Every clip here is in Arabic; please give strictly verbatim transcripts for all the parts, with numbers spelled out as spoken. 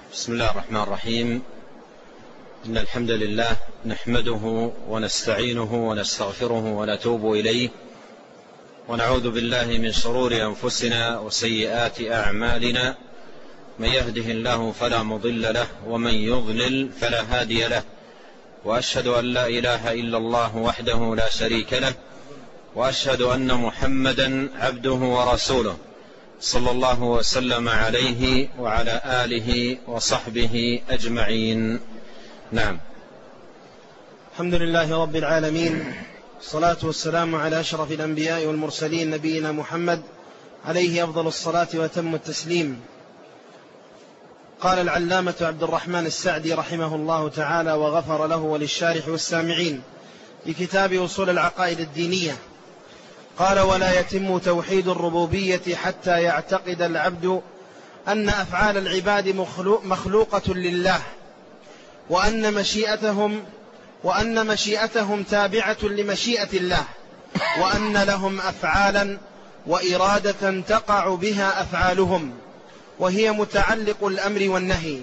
بسم الله الرحمن الرحيم. إن الحمد لله نحمده ونستعينه ونستغفره ونتوب إليه، ونعوذ بالله من شرور أنفسنا وسيئات أعمالنا. من يهده الله فلا مضل له، ومن يضلل فلا هادي له، وأشهد أن لا إله إلا الله وحده لا شريك له، وأشهد أن محمدا عبده ورسوله صلى الله وسلم عليه وعلى آله وصحبه أجمعين. نعم. الحمد لله رب العالمين، الصلاة والسلام على أشرف الأنبياء والمرسلين، نبينا محمد عليه أفضل الصلاة وتم التسليم. قال العلامة عبد الرحمن السعدي رحمه الله تعالى وغفر له وللشارح والسامعين في كتاب أصول العقائد الدينية، قال: ولا يتم توحيد الربوبية حتى يعتقد العبد أن أفعال العباد مخلوقة لله، وأن مشيئتهم وأن مشيئتهم تابعة لمشيئة الله، وأن لهم أفعالا وإرادة تقع بها أفعالهم، وهي متعلق الأمر والنهي.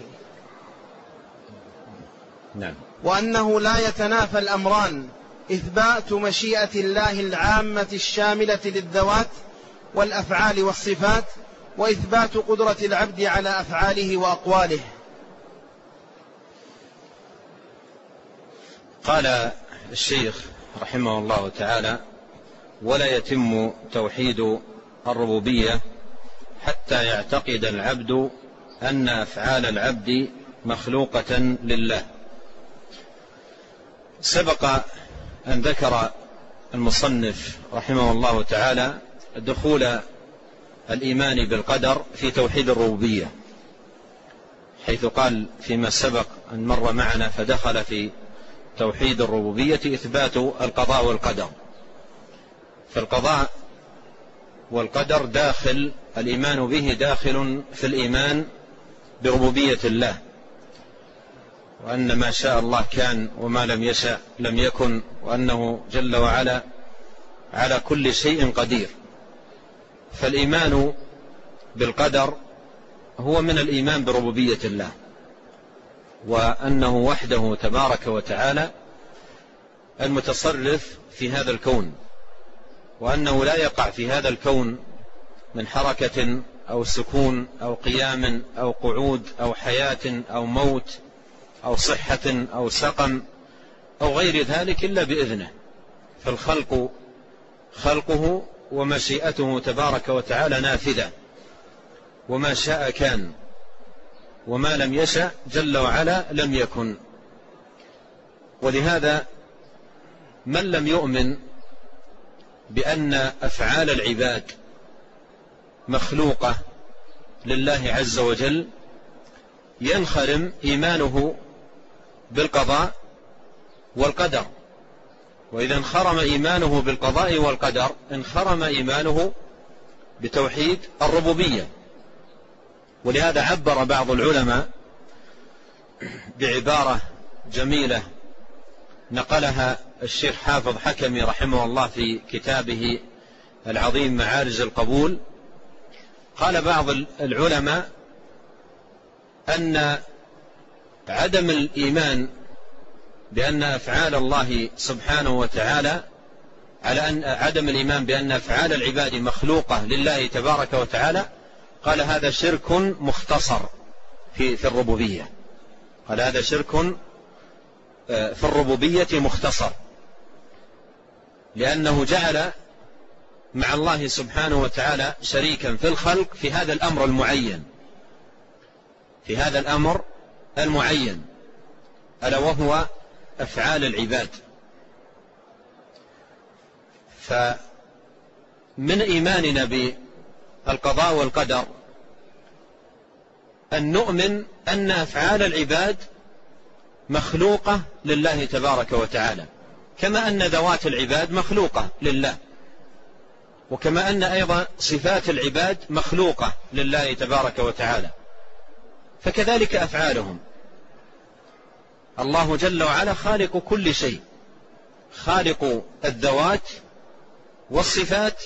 نعم. وأنه لا يتنافى الأمران: إثبات مشيئة الله العامة الشاملة للذوات والأفعال والصفات، وإثبات قدرة العبد على أفعاله وأقواله. قال الشيخ رحمه الله تعالى: ولا يتم توحيد الربوبية حتى يعتقد العبد أن أفعال العبد مخلوقة لله. سبق أن ذكر المصنف رحمه الله تعالى دخول الإيمان بالقدر في توحيد الربوبية، حيث قال فيما سبق أن مر معنا: فدخل في توحيد الربوبية إثبات القضاء والقدر. فالقضاء والقدر داخل الإيمان به، داخل في الإيمان بربوبية الله، وأن ما شاء الله كان وما لم يشأ لم يكن، وأنه جل وعلا على كل شيء قدير. فالإيمان بالقدر هو من الإيمان بربوبية الله، وأنه وحده تبارك وتعالى المتصرف في هذا الكون، وأنه لا يقع في هذا الكون من حركة أو سكون أو قيام أو قعود أو حياة أو موت أو صحة أو سقم أو غير ذلك إلا بإذنه. فالخلق خلقه، ومشيئته تبارك وتعالى نافذة، وما شاء كان، وما لم يشأ جل وعلا لم يكن. ولهذا من لم يؤمن بأن أفعال العباد مخلوقة لله عز وجل ينخرم إيمانه بالقضاء والقدر. وإذا انخرم إيمانه بالقضاء والقدر انخرم إيمانه بتوحيد الربوبية. ولهذا عبر بعض العلماء بعبارة جميلة نقلها الشيخ حافظ حكمي رحمه الله في كتابه العظيم معارج القبول. قال بعض العلماء أن عدم الإيمان بأن أفعال الله سبحانه وتعالى على أن عدم الإيمان بأن أفعال العباد مخلوقة لله تبارك وتعالى، قال هذا شرك مختصر في في الربوبية. قال هذا شرك في الربوبية مختصر، لأنه جعل مع الله سبحانه وتعالى شريكا في الخلق في هذا الأمر المعين، في هذا الأمر المعين ألا وهو أفعال العباد. فمن إيماننا بالقضاء والقدر أن نؤمن أن أفعال العباد مخلوقة لله تبارك وتعالى، كما أن ذوات العباد مخلوقة لله، وكما أن أيضا صفات العباد مخلوقة لله تبارك وتعالى، فكذلك أفعالهم. الله جل وعلا خالق كل شيء، خالق الذوات والصفات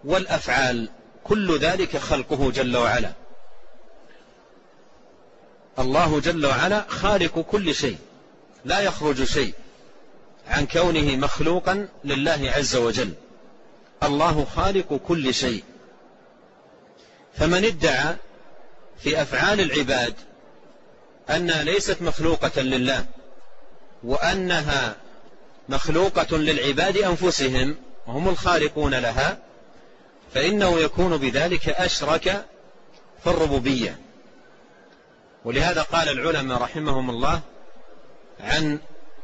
والأفعال، كل ذلك خلقه جل وعلا. الله جل وعلا خالق كل شيء، لا يخرج شيء عن كونه مخلوقا لله عز وجل. الله خالق كل شيء. فمن ادعى في أفعال العباد أنها ليست مخلوقة لله وأنها مخلوقة للعباد أنفسهم وهم الخالقون لها، فإنه يكون بذلك أشرك في الربوبية. ولهذا قال العلماء رحمهم الله عن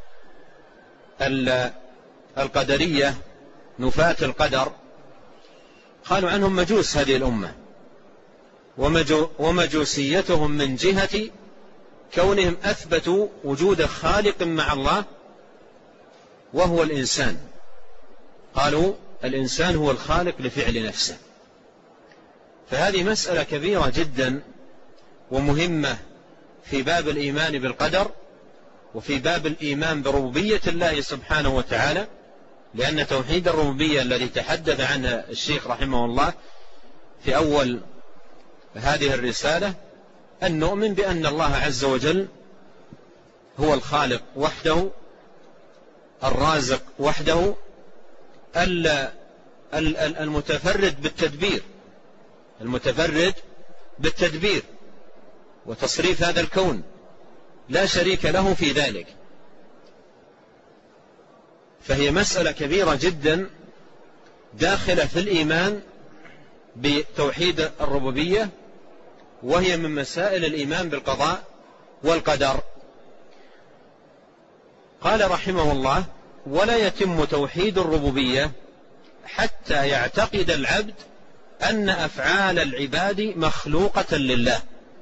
القدرية نفاة القدر، قالوا عنهم مجوس هذه الأمة، ومجوسيتهم من جهة كونهم أثبتوا وجود خالق مع الله وهو الإنسان. قالوا الإنسان هو الخالق لفعل نفسه. فهذه مسألة كبيرة جدا ومهمة في باب الإيمان بالقدر وفي باب الإيمان بربوبية الله سبحانه وتعالى، لأن توحيد الربوبية الذي تحدث عنه الشيخ رحمه الله في أول هذه الرسالة أن نؤمن بأن الله عز وجل هو الخالق وحده، الرازق وحده، المتفرد بالتدبير المتفرد بالتدبير وتصريف هذا الكون، لا شريك له في ذلك. فهي مسألة كبيرة جدا داخلة في الإيمان بتوحيد الربوبية، وهي من مسائل الإيمان بالقضاء والقدر. قال رحمه الله: ولا يتم توحيد الربوبية حتى يعتقد العبد أن أفعال العباد مخلوقة لله.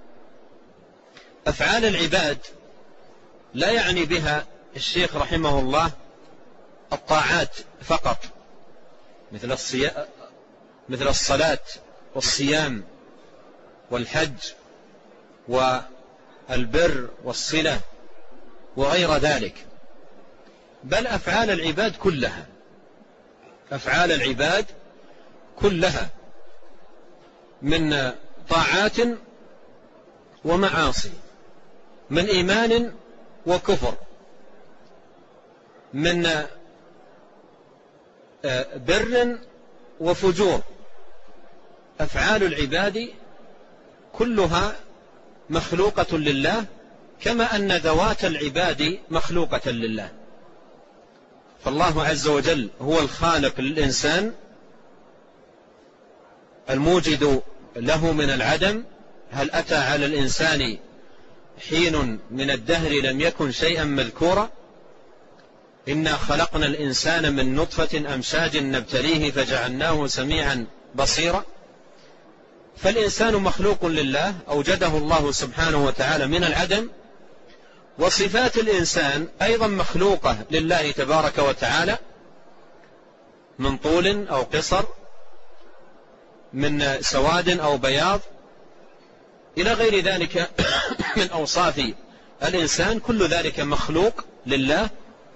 أفعال العباد لا يعني بها الشيخ رحمه الله الطاعات فقط، مثل الصيام مثل الصلاة والصيام والحج والبر والصلة وغير ذلك، بل أفعال العباد كلها أفعال العباد كلها من طاعات ومعاصي، من إيمان وكفر، من بر وفجور. أفعال العباد كلها مخلوقة لله، كما أن ذوات العباد مخلوقة لله. فالله عز وجل هو الخالق للإنسان، الموجد له من العدم. هل أتى على الإنسان حين من الدهر لم يكن شيئا مذكورا؟ إنا خلقنا الإنسان من نطفة أمشاج نبتليه فجعلناه سميعا بصيرا. فالإنسان مخلوق لله، أوجده الله سبحانه وتعالى من العدم، وصفات الإنسان أيضا مخلوقة لله تبارك وتعالى، من طول أو قصر، من سواد أو بياض، إلى غير ذلك من أوصاف الإنسان، كل ذلك مخلوق لله.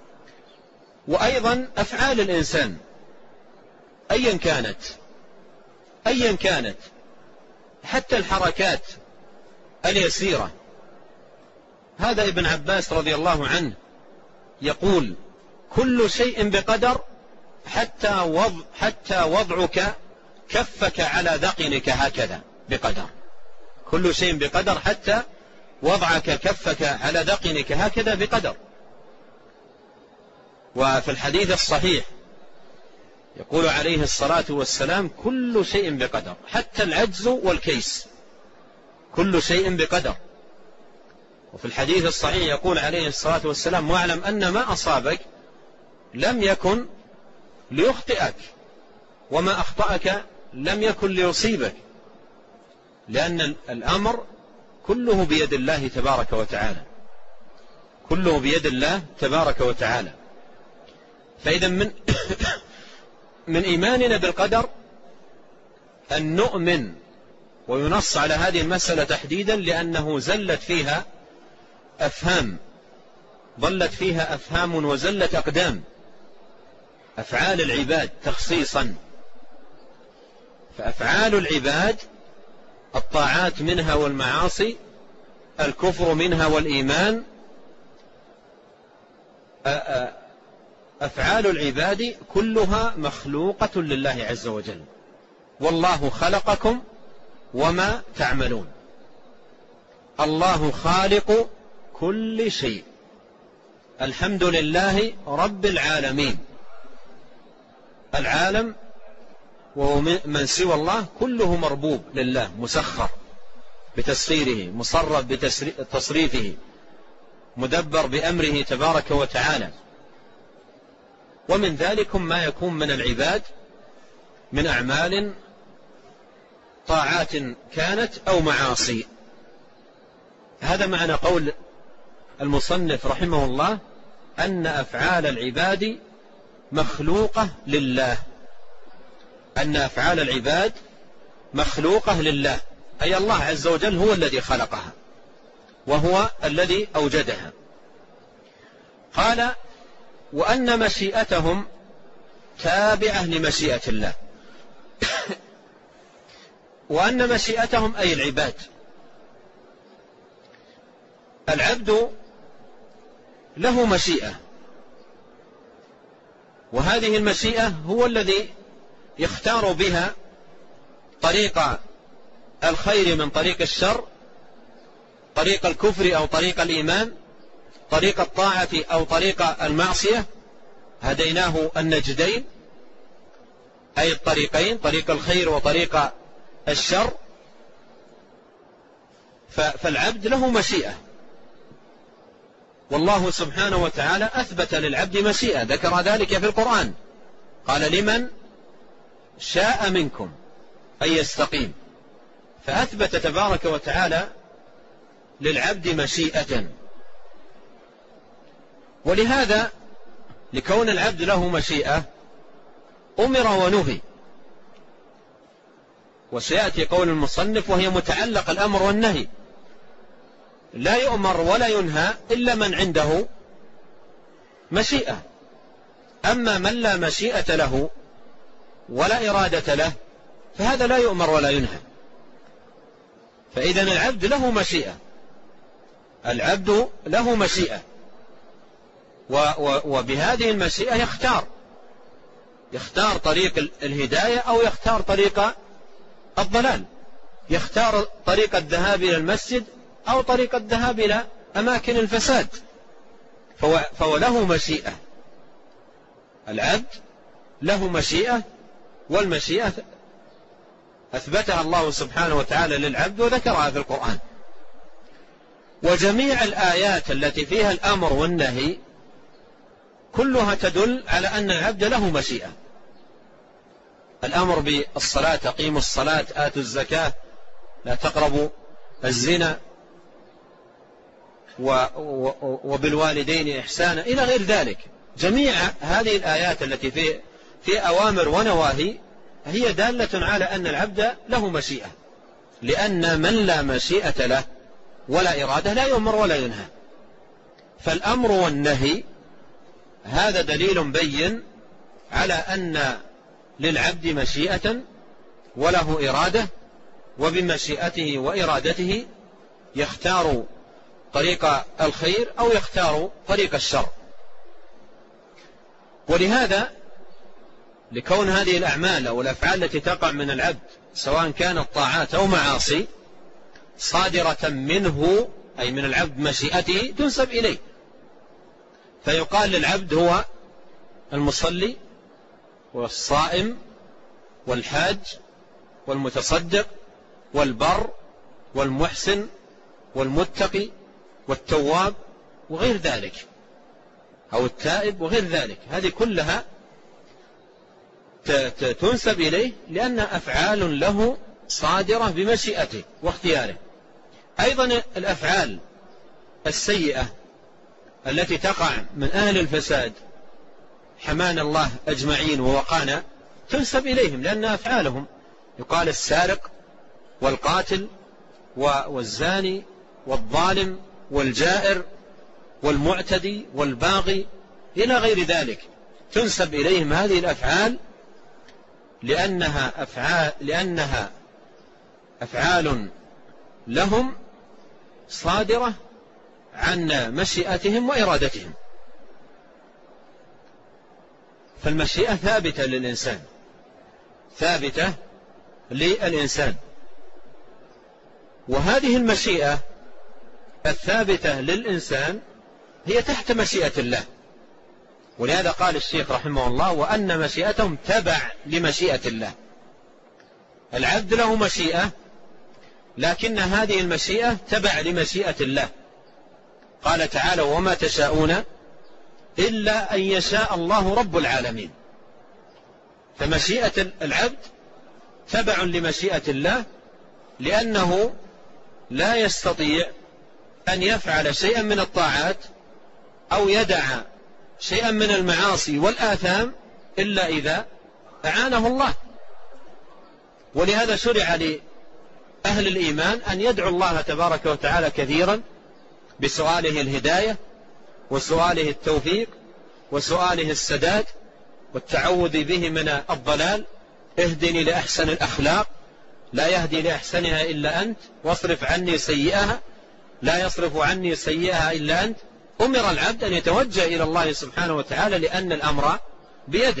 وأيضا أفعال الإنسان أيا كانت أيا كانت حتى الحركات اليسيرة. هذا ابن عباس رضي الله عنه يقول: كل شيء بقدر حتى وضع حتى وضعك كفك على ذقنك هكذا بقدر. كل شيء بقدر حتى وضعك كفك على ذقنك هكذا بقدر. وفي الحديث الصحيح يقول عليه الصلاة والسلام: كل شيء بقدر، حتى العجز والكيس، كل شيء بقدر. وفي الحديث الصحيح يقول عليه الصلاة والسلام: واعلم أن ما أصابك لم يكن ليخطئك، وما أخطأك لم يكن ليصيبك، لأن الأمر كله بيد الله تبارك وتعالى، كله بيد الله تبارك وتعالى. فإذا من من إيماننا بالقدر أن نؤمن، وينص على هذه المسألة تحديدا لأنه زلت فيها أفهام ضلت فيها أفهام وزلت أقدام. أفعال العباد تخصيصا، فأفعال العباد الطاعات منها والمعاصي الكفر منها والإيمان أفعال العباد كلها مخلوقة لله عز وجل، والله خلقكم وما تعملون. الله خالق كل شيء، الحمد لله رب العالمين. العالم وهو من سوى الله كله مربوب لله، مسخر بتسخيره، مصرف بتصريفه، مدبر بأمره تبارك وتعالى. ومن ذلك ما يكون من العباد من أعمال طاعات كانت أو معاصي. هذا معنى قول المصنف رحمه الله أن أفعال العباد مخلوقة لله، أن أفعال العباد مخلوقة لله، أي الله عز وجل هو الذي خلقها وهو الذي أوجدها. قال وأن مشيئتهم تابعة لمشيئة الله. وأن مشيئتهم أي العباد، العبد له مشيئة، وهذه المشيئة هو الذي يختار بها طريق الخير من طريق الشر، طريق الكفر أو طريق الإيمان، طريق الطاعة أو طريق المعصية. هديناه النجدين، أي الطريقين، طريق الخير وطريق الشر. فالعبد له مشيئة، والله سبحانه وتعالى أثبت للعبد مشيئة، ذكر ذلك في القرآن، قال لمن شاء منكم أن يستقيم. فأثبت تبارك وتعالى للعبد مشيئة. ولهذا لكون العبد له مشيئة أمر ونهي. وسيأتي قول المصنف وهي متعلق الأمر والنهي، لا يؤمر ولا ينهى إلا من عنده مشيئة. أما من لا مشيئة له ولا إرادة له فهذا لا يؤمر ولا ينهى. فإذن العبد له مشيئة، العبد له مشيئة، وبهذه المشيئة يختار يختار طريق الهداية أو يختار طريق الضلال، يختار طريق الذهاب إلى المسجد أو طريق الذهاب إلى أماكن الفساد. فهو, فهو له مشيئة، العبد له مشيئة، والمشيئة أثبتها الله سبحانه وتعالى للعبد وذكرها في القرآن. وجميع الآيات التي فيها الأمر والنهي كلها تدل على أن العبد له مشيئة. الأمر بالصلاة، أقيموا الصلاة، آتوا الزكاة، لا تقربوا الزنا، وبالوالدين إحسانا، إلى غير ذلك. جميع هذه الآيات التي في في أوامر ونواهي هي دالة على أن العبد له مشيئة، لأن من لا مشيئة له ولا إرادة لا يؤمر ولا ينهى. فالأمر والنهي هذا دليل بين على أن للعبد مشيئة وله إرادة، وبمشيئته وإرادته يختار طريق الخير أو يختار طريق الشر. ولهذا لكون هذه الأعمال أو الأفعال التي تقع من العبد سواء كانت طاعات أو معاصي صادرة منه أي من العبد مشيئته تنسب إليه. فيقال للعبد هو المصلي والصائم والحاج والمتصدق والبر والمحسن والمتقي والتواب وغير ذلك، أو التائب وغير ذلك. هذه كلها تنسب إليه لأن أفعال له صادرة بمشيئته واختياره. أيضا الأفعال السيئة التي تقع من أهل الفساد حمانا الله أجمعين ووقانا تنسب إليهم لأن أفعالهم، يقال السارق والقاتل والزاني والظالم والجائر والمعتدي والباغي إلى غير ذلك، تنسب إليهم هذه الأفعال لأنها أفعال, لأنها أفعال لهم صادرة عن مشيئتهم وإرادتهم. فالمشيئة ثابتة للإنسان، ثابتة للإنسان، وهذه المشيئة الثابتة للإنسان هي تحت مشيئة الله. ولهذا قال الشيخ رحمه الله: وأن مشيئتهم تبع لمشيئة الله. العبد له مشيئة، لكن هذه المشيئة تبع لمشيئة الله. قال تعالى: وما تشاءون إلا أن يشاء الله رب العالمين. فمشيئة العبد تبع لمشيئة الله، لأنه لا يستطيع أن يفعل شيئا من الطاعات أو يدع شيئا من المعاصي والآثام إلا إذا أعانه الله. ولهذا شرع لأهل الإيمان أن يدعو الله تبارك وتعالى كثيرا بسؤاله الهداية وسؤاله التوفيق وسؤاله السداد والتعوذ به من الضلال. اهدني لأحسن الأخلاق لا يهدي لأحسنها إلا أنت، واصرف عني سيئها لا يصرف عني سيئها إلا أنت. أمر العبد أن يتوجه إلى الله سبحانه وتعالى، لأن الأمر بيده.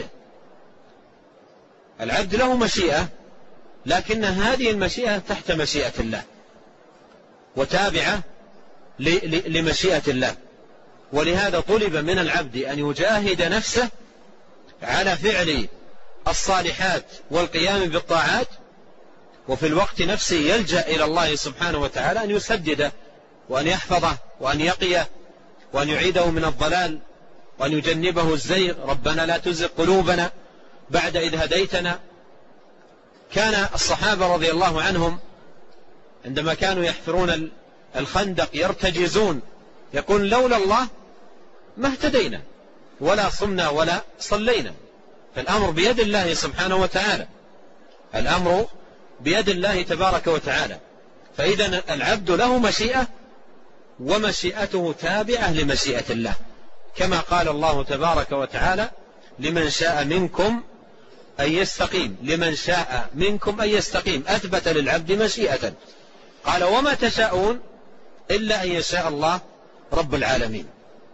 العبد له مشيئة، لكن هذه المشيئة تحت مشيئة الله وتابعة لمشيئة الله. ولهذا طلب من العبد أن يجاهد نفسه على فعل الصالحات والقيام بالطاعات، وفي الوقت نفسه يلجأ إلى الله سبحانه وتعالى أن يسدده وأن يحفظه وأن يقيه وأن يعيده من الضلال وأن يجنبه الزيغ. ربنا لا تزغ قلوبنا بعد إذ هديتنا. كان الصحابة رضي الله عنهم عندما كانوا يحفرون الخندق يرتجزون، يقول: لولا الله ما اهتدينا ولا صمنا ولا صلينا. فالأمر بيد الله سبحانه وتعالى، الأمر بيد الله تبارك وتعالى. فإذا العبد له مشيئة، ومشيئته تابعة لمشيئة الله، كما قال الله تبارك وتعالى: لمن شاء منكم أن يستقيم. لمن شاء منكم أن يستقيم، أثبت للعبد مشيئة. قال: وما تشاءون إلا أن يشاء الله رب العالمين.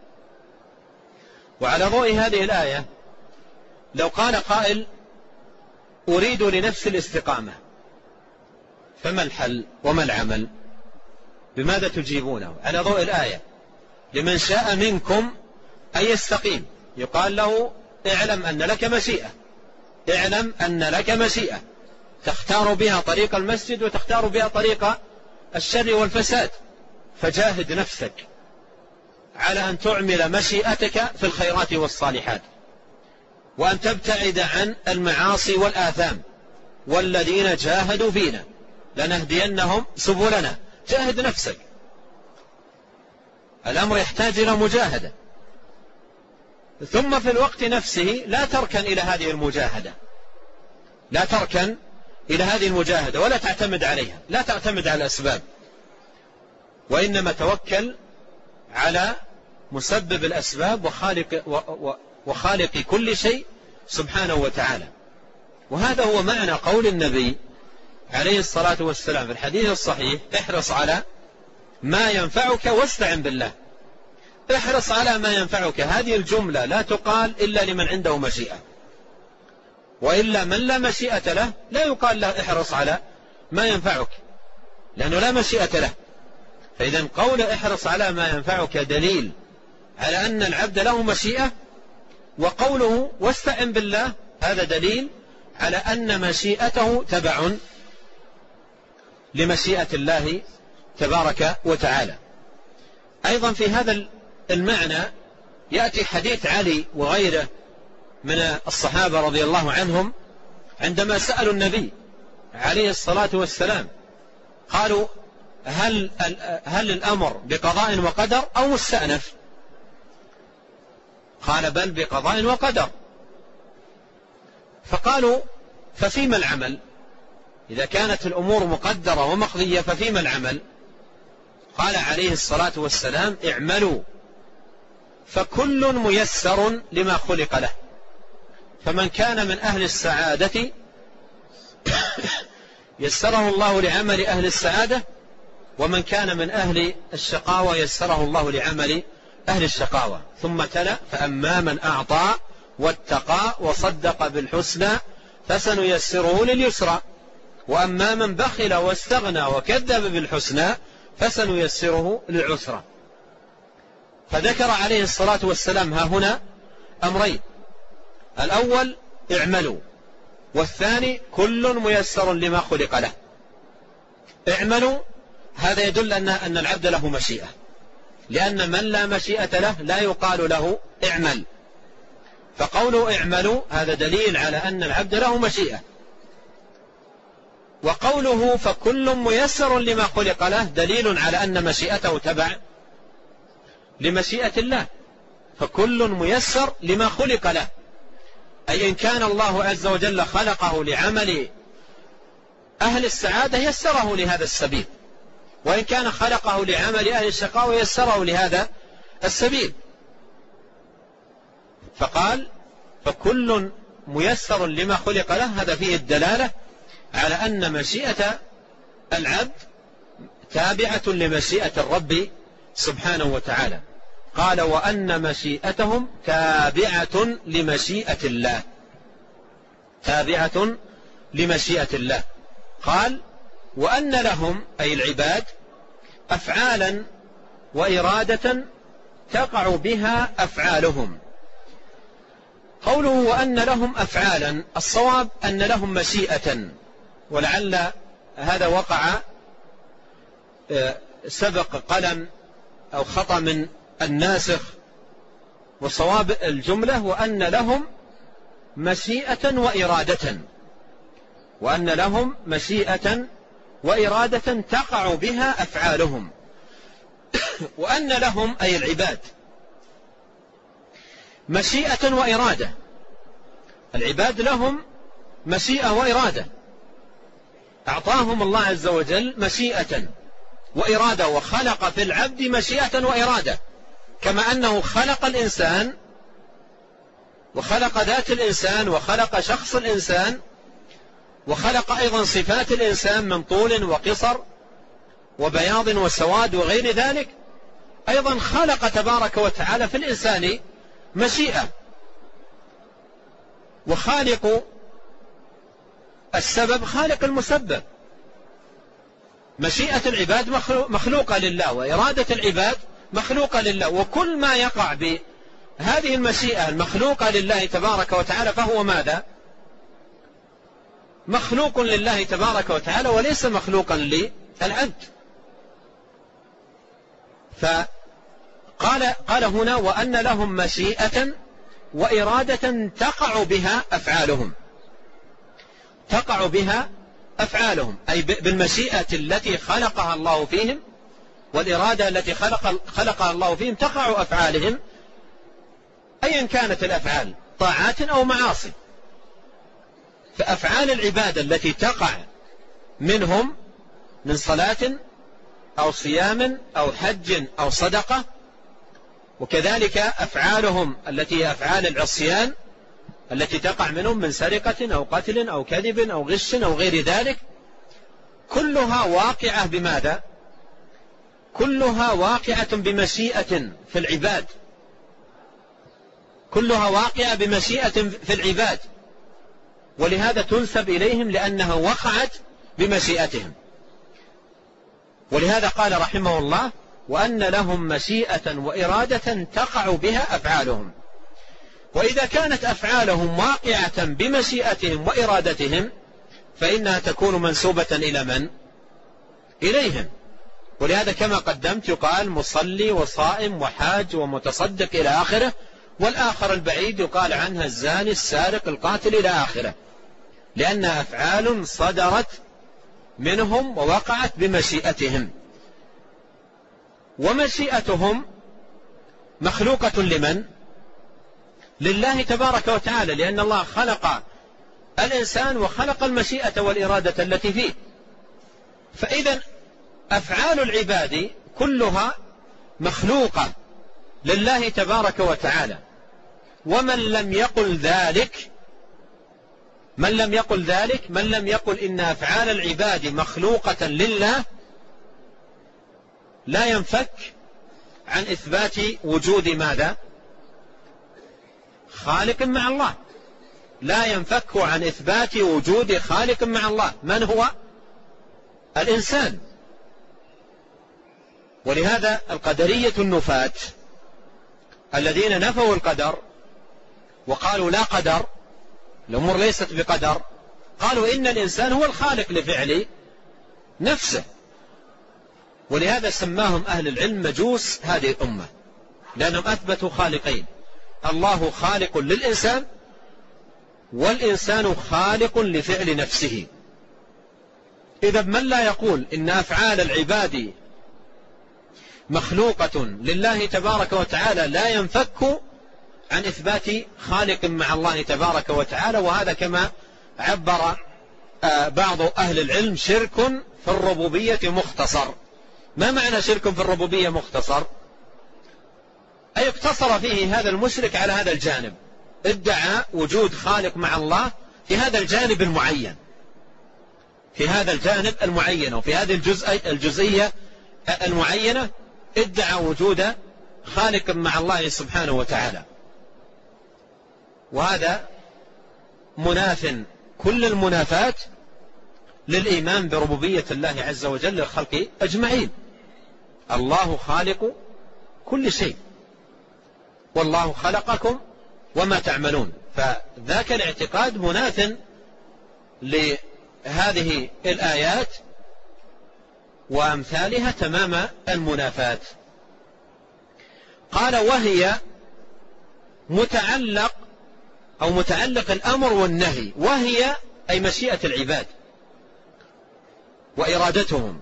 وعلى ضوء هذه الآية لو قال قائل: أريد لنفس الاستقامة، فما الحل وما العمل؟ بماذا تجيبونه؟ على ضوء الآية: لمن شاء منكم أن يستقيم، يقال له: اعلم أن لك مشيئة، اعلم أن لك مشيئة تختار بها طريق المسجد وتختار بها طريق الشر والفساد، فجاهد نفسك على أن تعمل مشيئتك في الخيرات والصالحات، وأن تبتعد عن المعاصي والآثام. والذين جاهدوا فينا لنهدينهم سبلنا. جاهد نفسك، الأمر يحتاج إلى مجاهدة. ثم في الوقت نفسه لا تركن إلى هذه المجاهدة، لا تركن إلى هذه المجاهدة ولا تعتمد عليها، لا تعتمد على الأسباب، وإنما توكل على مسبب الأسباب وخالق, وخالق كل شيء سبحانه وتعالى. وهذا هو معنى قول النبي عليه الصلاة والسلام في الحديث الصحيح: احرص على ما ينفعك واستعن بالله. احرص على ما ينفعك، هذه الجملة لا تقال إلا لمن عنده مشيئة، وإلا من لا مشيئة له لا يقال له احرص على ما ينفعك، لأنه لا مشيئة له. فإذا قول احرص على ما ينفعك دليل على أن العبد له مشيئة، وقوله واستعن بالله هذا دليل على أن مشيئته تبع لمشيئة الله تبارك وتعالى. أيضا في هذا المعنى يأتي حديث علي وغيره من الصحابة رضي الله عنهم عندما سألوا النبي عليه الصلاة والسلام، قالوا: هل, هل الأمر بقضاء وقدر أو مستأنف؟ قال: بل بقضاء وقدر. فقالوا: ففيما العمل؟ إذا كانت الأمور مقدرة ومقضية ففيما العمل؟ قال عليه الصلاة والسلام: اعملوا فكل ميسر لما خلق له. فمن كان من أهل السعادة يسره الله لعمل أهل السعادة، ومن كان من أهل الشقاوة يسره الله لعمل أهل الشقاوة. ثم تلا فأما من أعطى واتقى وصدق بالحسنى فسنيسره لليسرى وأما من بخل واستغنى وكذب بالحسنى فسنيسره للعسرى. فذكر عليه الصلاة والسلام ها هنا أمرين: الأول اعملوا، والثاني كل ميسر لما خلق له. اعملوا هذا يدل أن أن العبد له مشيئة، لأن من لا مشيئة له لا يقال له اعمل، فقوله اعملوا هذا دليل على أن العبد له مشيئة. وقوله فكل ميسر لما خلق له دليل على أن مشيئته تبع لمشيئة الله، فكل ميسر لما خلق له، أي إن كان الله عز وجل خلقه لعمل أهل السعادة يسره لهذا السبيل، وإن كان خلقه لعمل أهل الشقاوة يسره لهذا السبيل. فقال فكل ميسر لما خلق له، هذا فيه الدلالة على أن مشيئة العبد تابعة لمشيئة الرب سبحانه وتعالى. قال وأن مشيئتهم تابعة لمشيئة الله، تابعة لمشيئة الله. قال وأن لهم أي العباد أفعالا وإرادة تقع بها أفعالهم. قوله وأن لهم أفعالا، الصواب أن لهم مشيئة، ولعل هذا وقع سبق قلم أو خطأ من الناسخ، وصواب الجملة وأن لهم مشيئة وإرادة، وأن لهم مشيئة وإرادة تقع بها أفعالهم. وأن لهم أي العباد مشيئة وإرادة، العباد لهم مشيئة وإرادة، أعطاهم الله عز وجل مشيئة وإرادة، وخلق في العبد مشيئة وإرادة، كما أنه خلق الإنسان وخلق ذات الإنسان وخلق شخص الإنسان وخلق أيضا صفات الإنسان من طول وقصر وبياض وسواد وغير ذلك. أيضا خلق تبارك وتعالى في الإنسان مشيئة، وخالق السبب خالق المسبب. مشيئة العباد مخلوقة لله، وإرادة العباد مخلوقة لله، وكل ما يقع بهذه المشيئة المخلوقة لله تبارك وتعالى فهو ماذا؟ مخلوق لله تبارك وتعالى وليس مخلوقا للعبد. فقال قال هنا وأن لهم مشيئة وإرادة تقع بها أفعالهم، تقع بها أفعالهم أي بالمشيئة التي خلقها الله فيهم والإرادة التي خلق خلقها الله فيهم تقع أفعالهم، أيا كانت الأفعال طاعات أو معاصي. فأفعال العبادة التي تقع منهم من صلاة أو صيام أو حج أو صدقة، وكذلك أفعالهم التي هي أفعال العصيان التي تقع منهم من سرقة أو قتل أو كذب أو غش أو غير ذلك، كلها واقعة بماذا؟ كلها واقعة بمشيئة في العباد، كلها واقعة بمشيئة في العباد، ولهذا تنسب إليهم لأنها وقعت بمشيئتهم. ولهذا قال رحمه الله وأن لهم مشيئة وإرادة تقع بها أفعالهم. وإذا كانت أفعالهم واقعة بمشيئتهم وإرادتهم فإنها تكون منسوبة إلى من؟ إليهم. ولهذا كما قدمت يقال مصلي وصائم وحاج ومتصدق إلى آخره، والآخر البعيد يقال عنها الزاني السارق القاتل إلى آخره، لأنها أفعال صدرت منهم ووقعت بمشيئتهم. ومشيئتهم مخلوقة لمن؟ لله تبارك وتعالى، لأن الله خلق الإنسان وخلق المشيئة والإرادة التي فيه. فإذا أفعال العباد كلها مخلوقة لله تبارك وتعالى. ومن لم يقل ذلك من لم يقل ذلك من لم يقل إن أفعال العباد مخلوقة لله لا ينفك عن إثبات وجود ماذا؟ خالق مع الله، لا ينفك عن إثبات وجود خالق مع الله. من هو؟ الإنسان. ولهذا القدرية النفاة الذين نفوا القدر وقالوا لا قدر، الأمور ليست بقدر، قالوا إن الإنسان هو الخالق لفعل نفسه. ولهذا سماهم أهل العلم مجوس هذه الأمة، لأنهم أثبتوا خالقين، الله خالق للإنسان والإنسان خالق لفعل نفسه. إذا من لا يقول إن أفعال العباد مخلوقة لله تبارك وتعالى لا ينفك عن إثبات خالق مع الله تبارك وتعالى. وهذا كما عبر بعض أهل العلم شرك في الربوبية مختصر. ما معنى شرك في الربوبية مختصر؟ أي اقتصر فيه هذا المشرك على هذا الجانب، ادعى وجود خالق مع الله في هذا الجانب المعين، في هذا الجانب المعين وفي هذه الجزء الجزئية المعينة ادعى وجود خالق مع الله سبحانه وتعالى. وهذا مناف كل المنافات للإيمان بربوبية الله عز وجل للخلق أجمعين. الله خالق كل شيء والله خلقكم وما تعملون، فذاك الاعتقاد مناف لهذه الآيات وأمثالها تمام المنافات. قال وهي متعلق أو متعلق الأمر والنهي، وهي أي مشيئة العباد وإرادتهم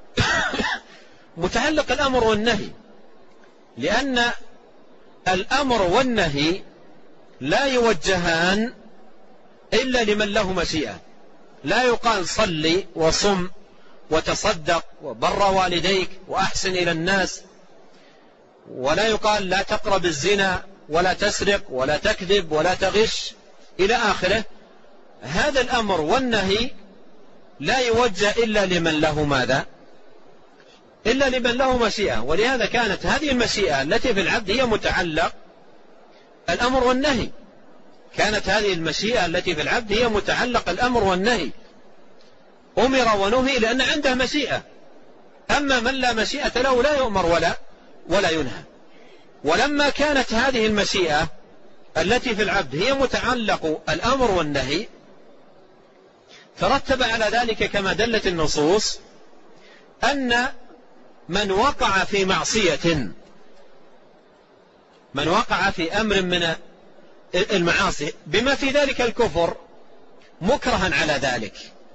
متعلق الأمر والنهي، لأن الأمر والنهي لا يوجهان إلا لمن له مشيئة. لا يقال صلي وصم وتصدق وبر والديك وأحسن إلى الناس، ولا يقال لا تقرب الزنا ولا تسرق ولا تكذب ولا تغش إلى آخره. هذا الأمر والنهي لا يوجه إلا لمن له ماذا؟ إلا لمن له مشيئة. ولهذا كانت هذه المشيئة التي في العبد هي متعلق الأمر والنهي، كانت هذه المشيئة التي في العبد هي متعلق الأمر والنهي، أمر ونهي لأن عنده مشيئة. أما من لا مشيئة له لا يؤمر ولا ولا ينهى. ولما كانت هذه المشيئة التي في العبد هي متعلق الأمر والنهي، ترتب على ذلك كما دلت النصوص أن من وقع في معصية، من وقع في أمر من المعاصي بما في ذلك الكفر مكرها على ذلك،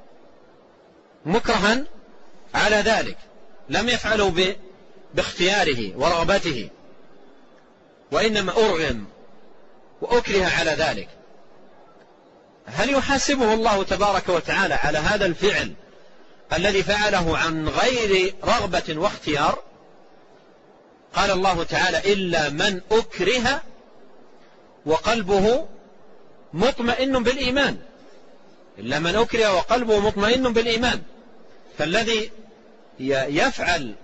مكرها على ذلك، لم يفعله باختياره ورغبته، وإنما أرغم وأكره على ذلك، هل يحاسبه الله تبارك وتعالى على هذا الفعل الذي فعله عن غير رغبة واختيار؟ قال الله تعالى إلا من أكره وقلبه مطمئن بالإيمان، إلا من أكره وقلبه مطمئن بالإيمان. فالذي يفعل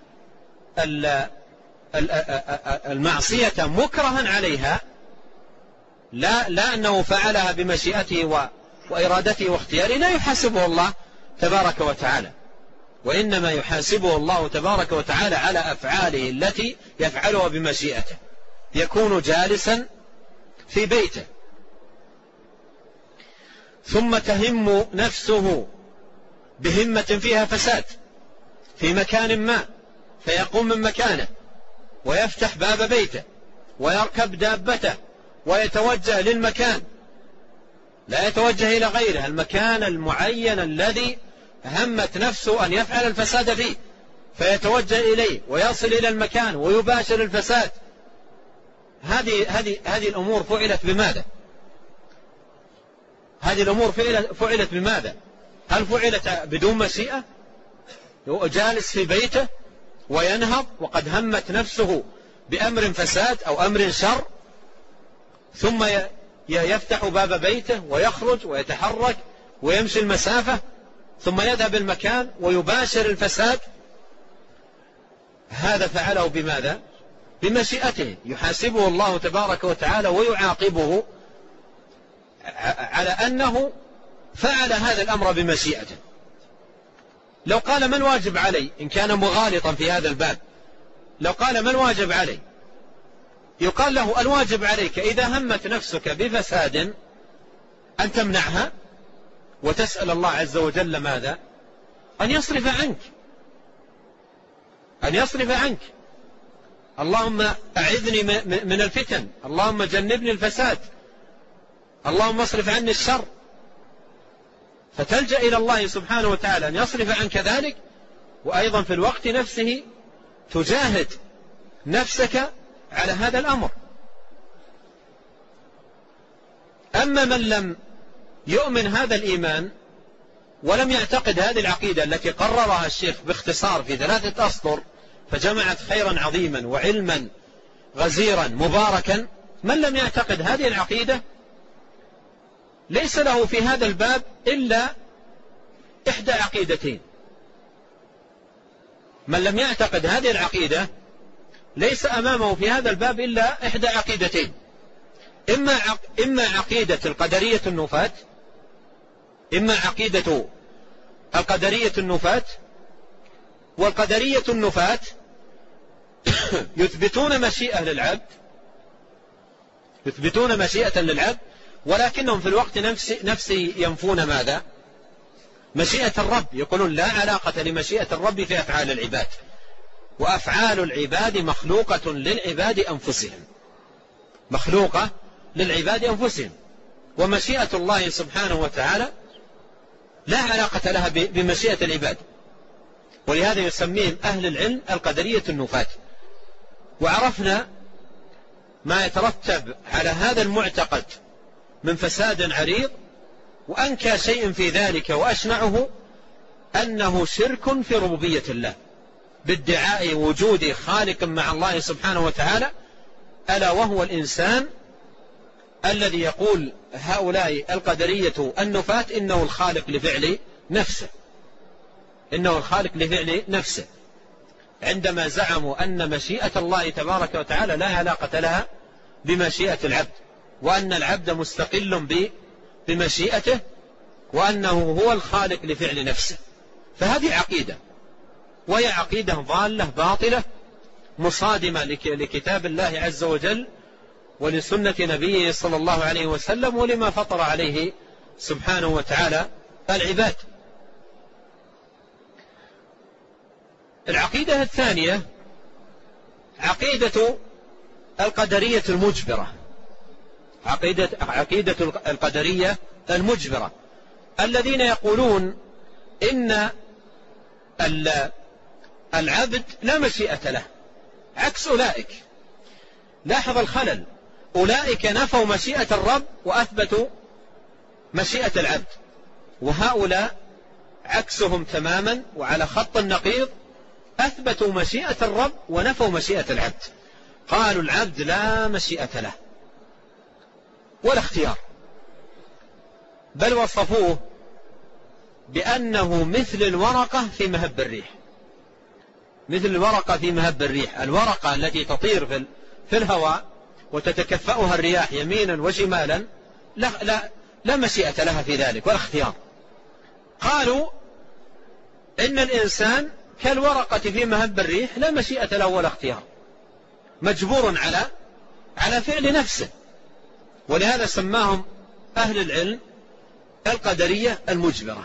المعصية مكرها عليها، لا, لا أنه فعلها بمشيئته وإرادته واختياره، لا يحاسبه الله تبارك وتعالى، وإنما يحاسبه الله تبارك وتعالى على أفعاله التي يفعلها بمشيئته. يكون جالسا في بيته ثم تهم نفسه بهمة فيها فساد في مكان ما، فيقوم من مكانه ويفتح باب بيته ويركب دابته ويتوجه للمكان، لا يتوجه إلى غيره، المكان المعين الذي همت نفسه أن يفعل الفساد فيه، فيتوجه إليه ويصل إلى المكان ويباشر الفساد. هذه هذه هذه الأمور فعلت بماذا؟ هذه الأمور فعلت فعلت بماذا؟ هل فعلت بدون مشيئة؟ جالس في بيته وينهض وقد همت نفسه بأمر فساد أو أمر شر، ثم يفتح باب بيته ويخرج ويتحرك ويمشي المسافة ثم يذهب المكان ويباشر الفساد. هذا فعله بماذا؟ بمشيئته، يحاسبه الله تبارك وتعالى ويعاقبه على أنه فعل هذا الأمر بمشيئته. لو قال ما الواجب علي إن كان مغالطا في هذا الباب، لو قال ما الواجب علي، يقال له الواجب عليك إذا همت نفسك بفساد أن تمنعها وتسأل الله عز وجل ماذا؟ أن يصرف عنك، أن يصرف عنك. اللهم أعذني من الفتن، اللهم جنبني الفساد، اللهم اصرف عني الشر، فتلجأ إلى الله سبحانه وتعالى أن يصرف عنك ذلك، وأيضا في الوقت نفسه تجاهد نفسك على هذا الأمر. أما من لم يؤمن هذا الإيمان ولم يعتقد هذه العقيدة التي قررها الشيخ باختصار في ثلاثة أسطر فجمعت خيرا عظيما وعلما غزيرا مباركا، من لم يعتقد هذه العقيدة ليس له في هذا الباب إلا إحدى عقيدتين. من لم يعتقد هذه العقيدة ليس أمامه في هذا الباب إلا إحدى عقيدتين، إما إما عقيدة القدرية النفاة، إما عقيدة القدرية النفاة. والقدرية النفاة يثبتون مشيئة للعبد، يثبتون مشيئة للعبد، ولكنهم في الوقت نفسه ينفون ماذا؟ مشيئة الرب. يقولون لا علاقة لمشيئة الرب في أفعال العباد، وأفعال العباد مخلوقة للعباد أنفسهم، مخلوقة للعباد أنفسهم، ومشيئة الله سبحانه وتعالى لا علاقة لها بمشيئة العباد. ولهذا يسميهم أهل العلم القدرية النفاة. وعرفنا ما يترتب على هذا المعتقد من فساد عريض، وأنكى شيء في ذلك وأشنعه أنه شرك في ربوبية الله بادعاء وجود خالق مع الله سبحانه وتعالى، ألا وهو الإنسان الذي يقول هؤلاء القدرية النفاة إنه الخالق لفعل نفسه، إنه الخالق لفعل نفسه، عندما زعموا أن مشيئة الله تبارك وتعالى لا علاقة لها بمشيئة العبد، وأن العبد مستقل بمشيئته، وأنه هو الخالق لفعل نفسه. فهذه عقيدة، وهي عقيدة ضالة باطلة مصادمة لكتاب الله عز وجل ولسنة نبيه صلى الله عليه وسلم ولما فطر عليه سبحانه وتعالى العباد. العقيدة الثانية عقيدة القدرية المجبرة، عقيدة, عقيدة القدرية المجبرة، الذين يقولون إن العبد لا مشيئة له، عكس أولئك. لاحظ الخلل، أولئك نفوا مشيئة الرب وأثبتوا مشيئة العبد، وهؤلاء عكسهم تماما وعلى خط النقيض، أثبتوا مشيئة الرب ونفوا مشيئة العبد. قالوا العبد لا مشيئة له ولا اختيار، بل وصفوه بأنه مثل الورقة في مهب الريح، مثل الورقة في مهب الريح، الورقة التي تطير في الهواء وتتكفأها الرياح يمينا وشمالا، لا, لا, لا مشيئة لها في ذلك ولا اختيار. قالوا إن الإنسان كالورقة في مهب الريح لا مشيئة له ولا اختيار، مجبور على على فعل نفسه. ولهذا سماهم أهل العلم القدرية المجبرة.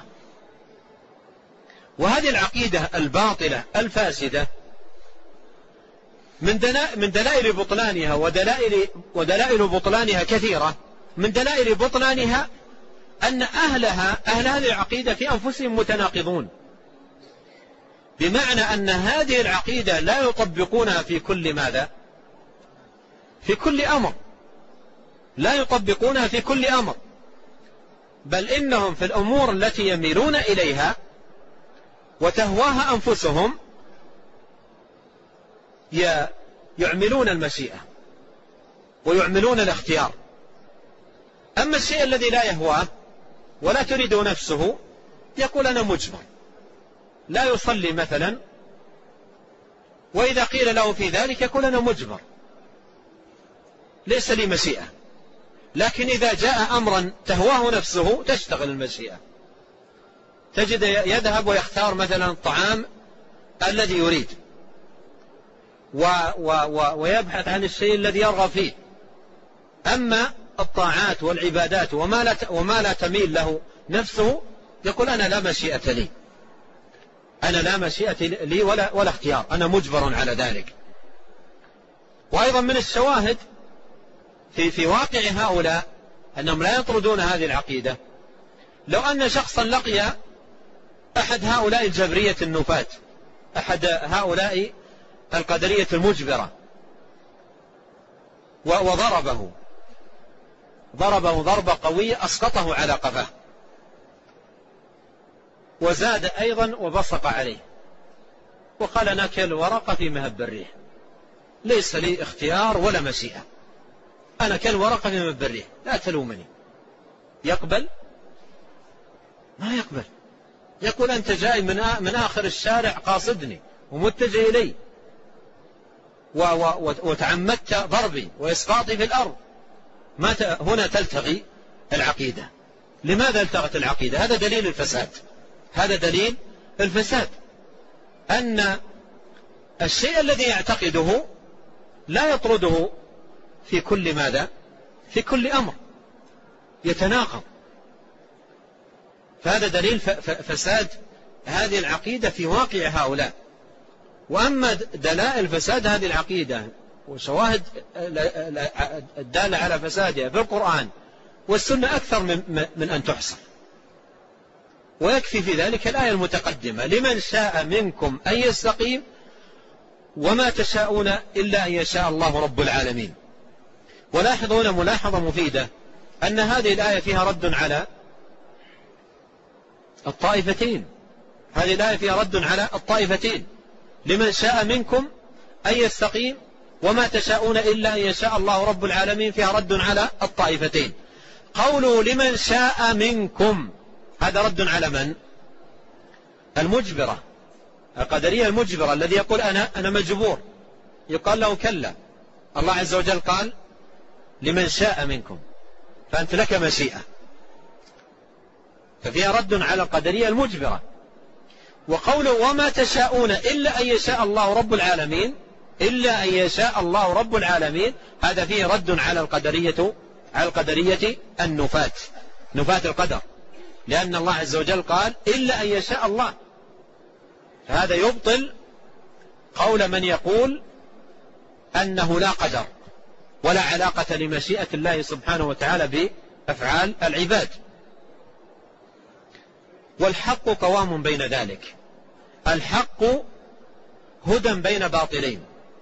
وهذه العقيدة الباطلة الفاسدة من دلائل بطلانها ودلائل, ودلائل بطلانها كثيرة. من دلائل بطلانها أن أهلها أهل هذه العقيدة في أنفسهم متناقضون، بمعنى أن هذه العقيدة لا يطبقونها في كل ماذا؟ في كل أمر، لا يطبقونها في كل أمر، بل إنهم في الأمور التي يميلون إليها وتهواها أنفسهم يعملون المشيئة ويعملون الاختيار. أما الشيء الذي لا يهواه ولا تريد نفسه يقول أنا مجبر، لا يصلي مثلا وإذا قيل له في ذلك يقول أنا مجبر ليس لي مشيئة. لكن إذا جاء أمرا تهواه نفسه تشتغل المشيئة، تجد يذهب ويختار مثلا الطعام الذي يريد و و و ويبحث عن الشيء الذي يرغب فيه. أما الطاعات والعبادات وما لا, وما لا تميل له نفسه يقول أنا لا مشيئة لي، أنا لا مشيئة لي ولا, ولا اختيار، أنا مجبر على ذلك. وأيضا من الشواهد في, في واقع هؤلاء أنهم لا يطردون هذه العقيدة. لو أن شخصا لقي أحد هؤلاء الجبرية النفاة، أحد هؤلاء القدرية المجبرة، وضربه ضربه ضربة قوية أسقطه على قفاه، وزاد أيضا وبصق عليه وقال أنا كالورقة في مهب الريح، ليس لي اختيار ولا مشيئة، أنا كالورقة في مهب الريح لا تلومني. يقبل؟ ما يقبل. يقول أنت جاي من من آخر الشارع قاصدني ومتجه إلي وتعمدت ضربي وإسقاطي في الأرض، ما هنا تلتغي العقيدة. لماذا التغت العقيدة؟ هذا دليل الفساد، هذا دليل الفساد، أن الشيء الذي يعتقده لا يطرده في كل ماذا؟ في كل أمر، يتناقض. فهذا دليل فساد هذه العقيدة في واقع هؤلاء. وأما دلائل فساد هذه العقيدة وشواهد الدالة على فسادها في القرآن والسنة أكثر من, من أن تحصى. ويكفي في ذلك الآية المتقدمة لمن شاء منكم أن يستقيم وما تشاءون إلا أن يشاء الله رب العالمين. ولاحظوا هنا ملاحظة مفيدة أن هذه الآية فيها رد على الطائفتين، هذه الآية فيها رد على الطائفتين، لمن شاء منكم أن يستقيم وما تشاءون إلا أن يشاء الله رب العالمين فيها رد على الطائفتين. قولوا لمن شاء منكم هذا رد على من؟ المجبرة، القدرية المجبرة، الذي يقول أنا أنا مجبور، يقال له كلا، الله عز وجل قال لمن شاء منكم، فأنت لك مشيئة، ففيها رد على القدرية المجبرة. وقوله وما تشاءون إلا أن يشاء الله رب العالمين، إلا أن يشاء الله رب العالمين، هذا فيه رد على القدرية على القدرية النفاة، نفاة القدر، لأن الله عز وجل قال إلا أن يشاء الله. هذا يبطل قول من يقول أنه لا قدر ولا علاقة لمشيئة الله سبحانه وتعالى بأفعال العباد. والحق قوام بين ذلك، الحق هدى بين باطلين،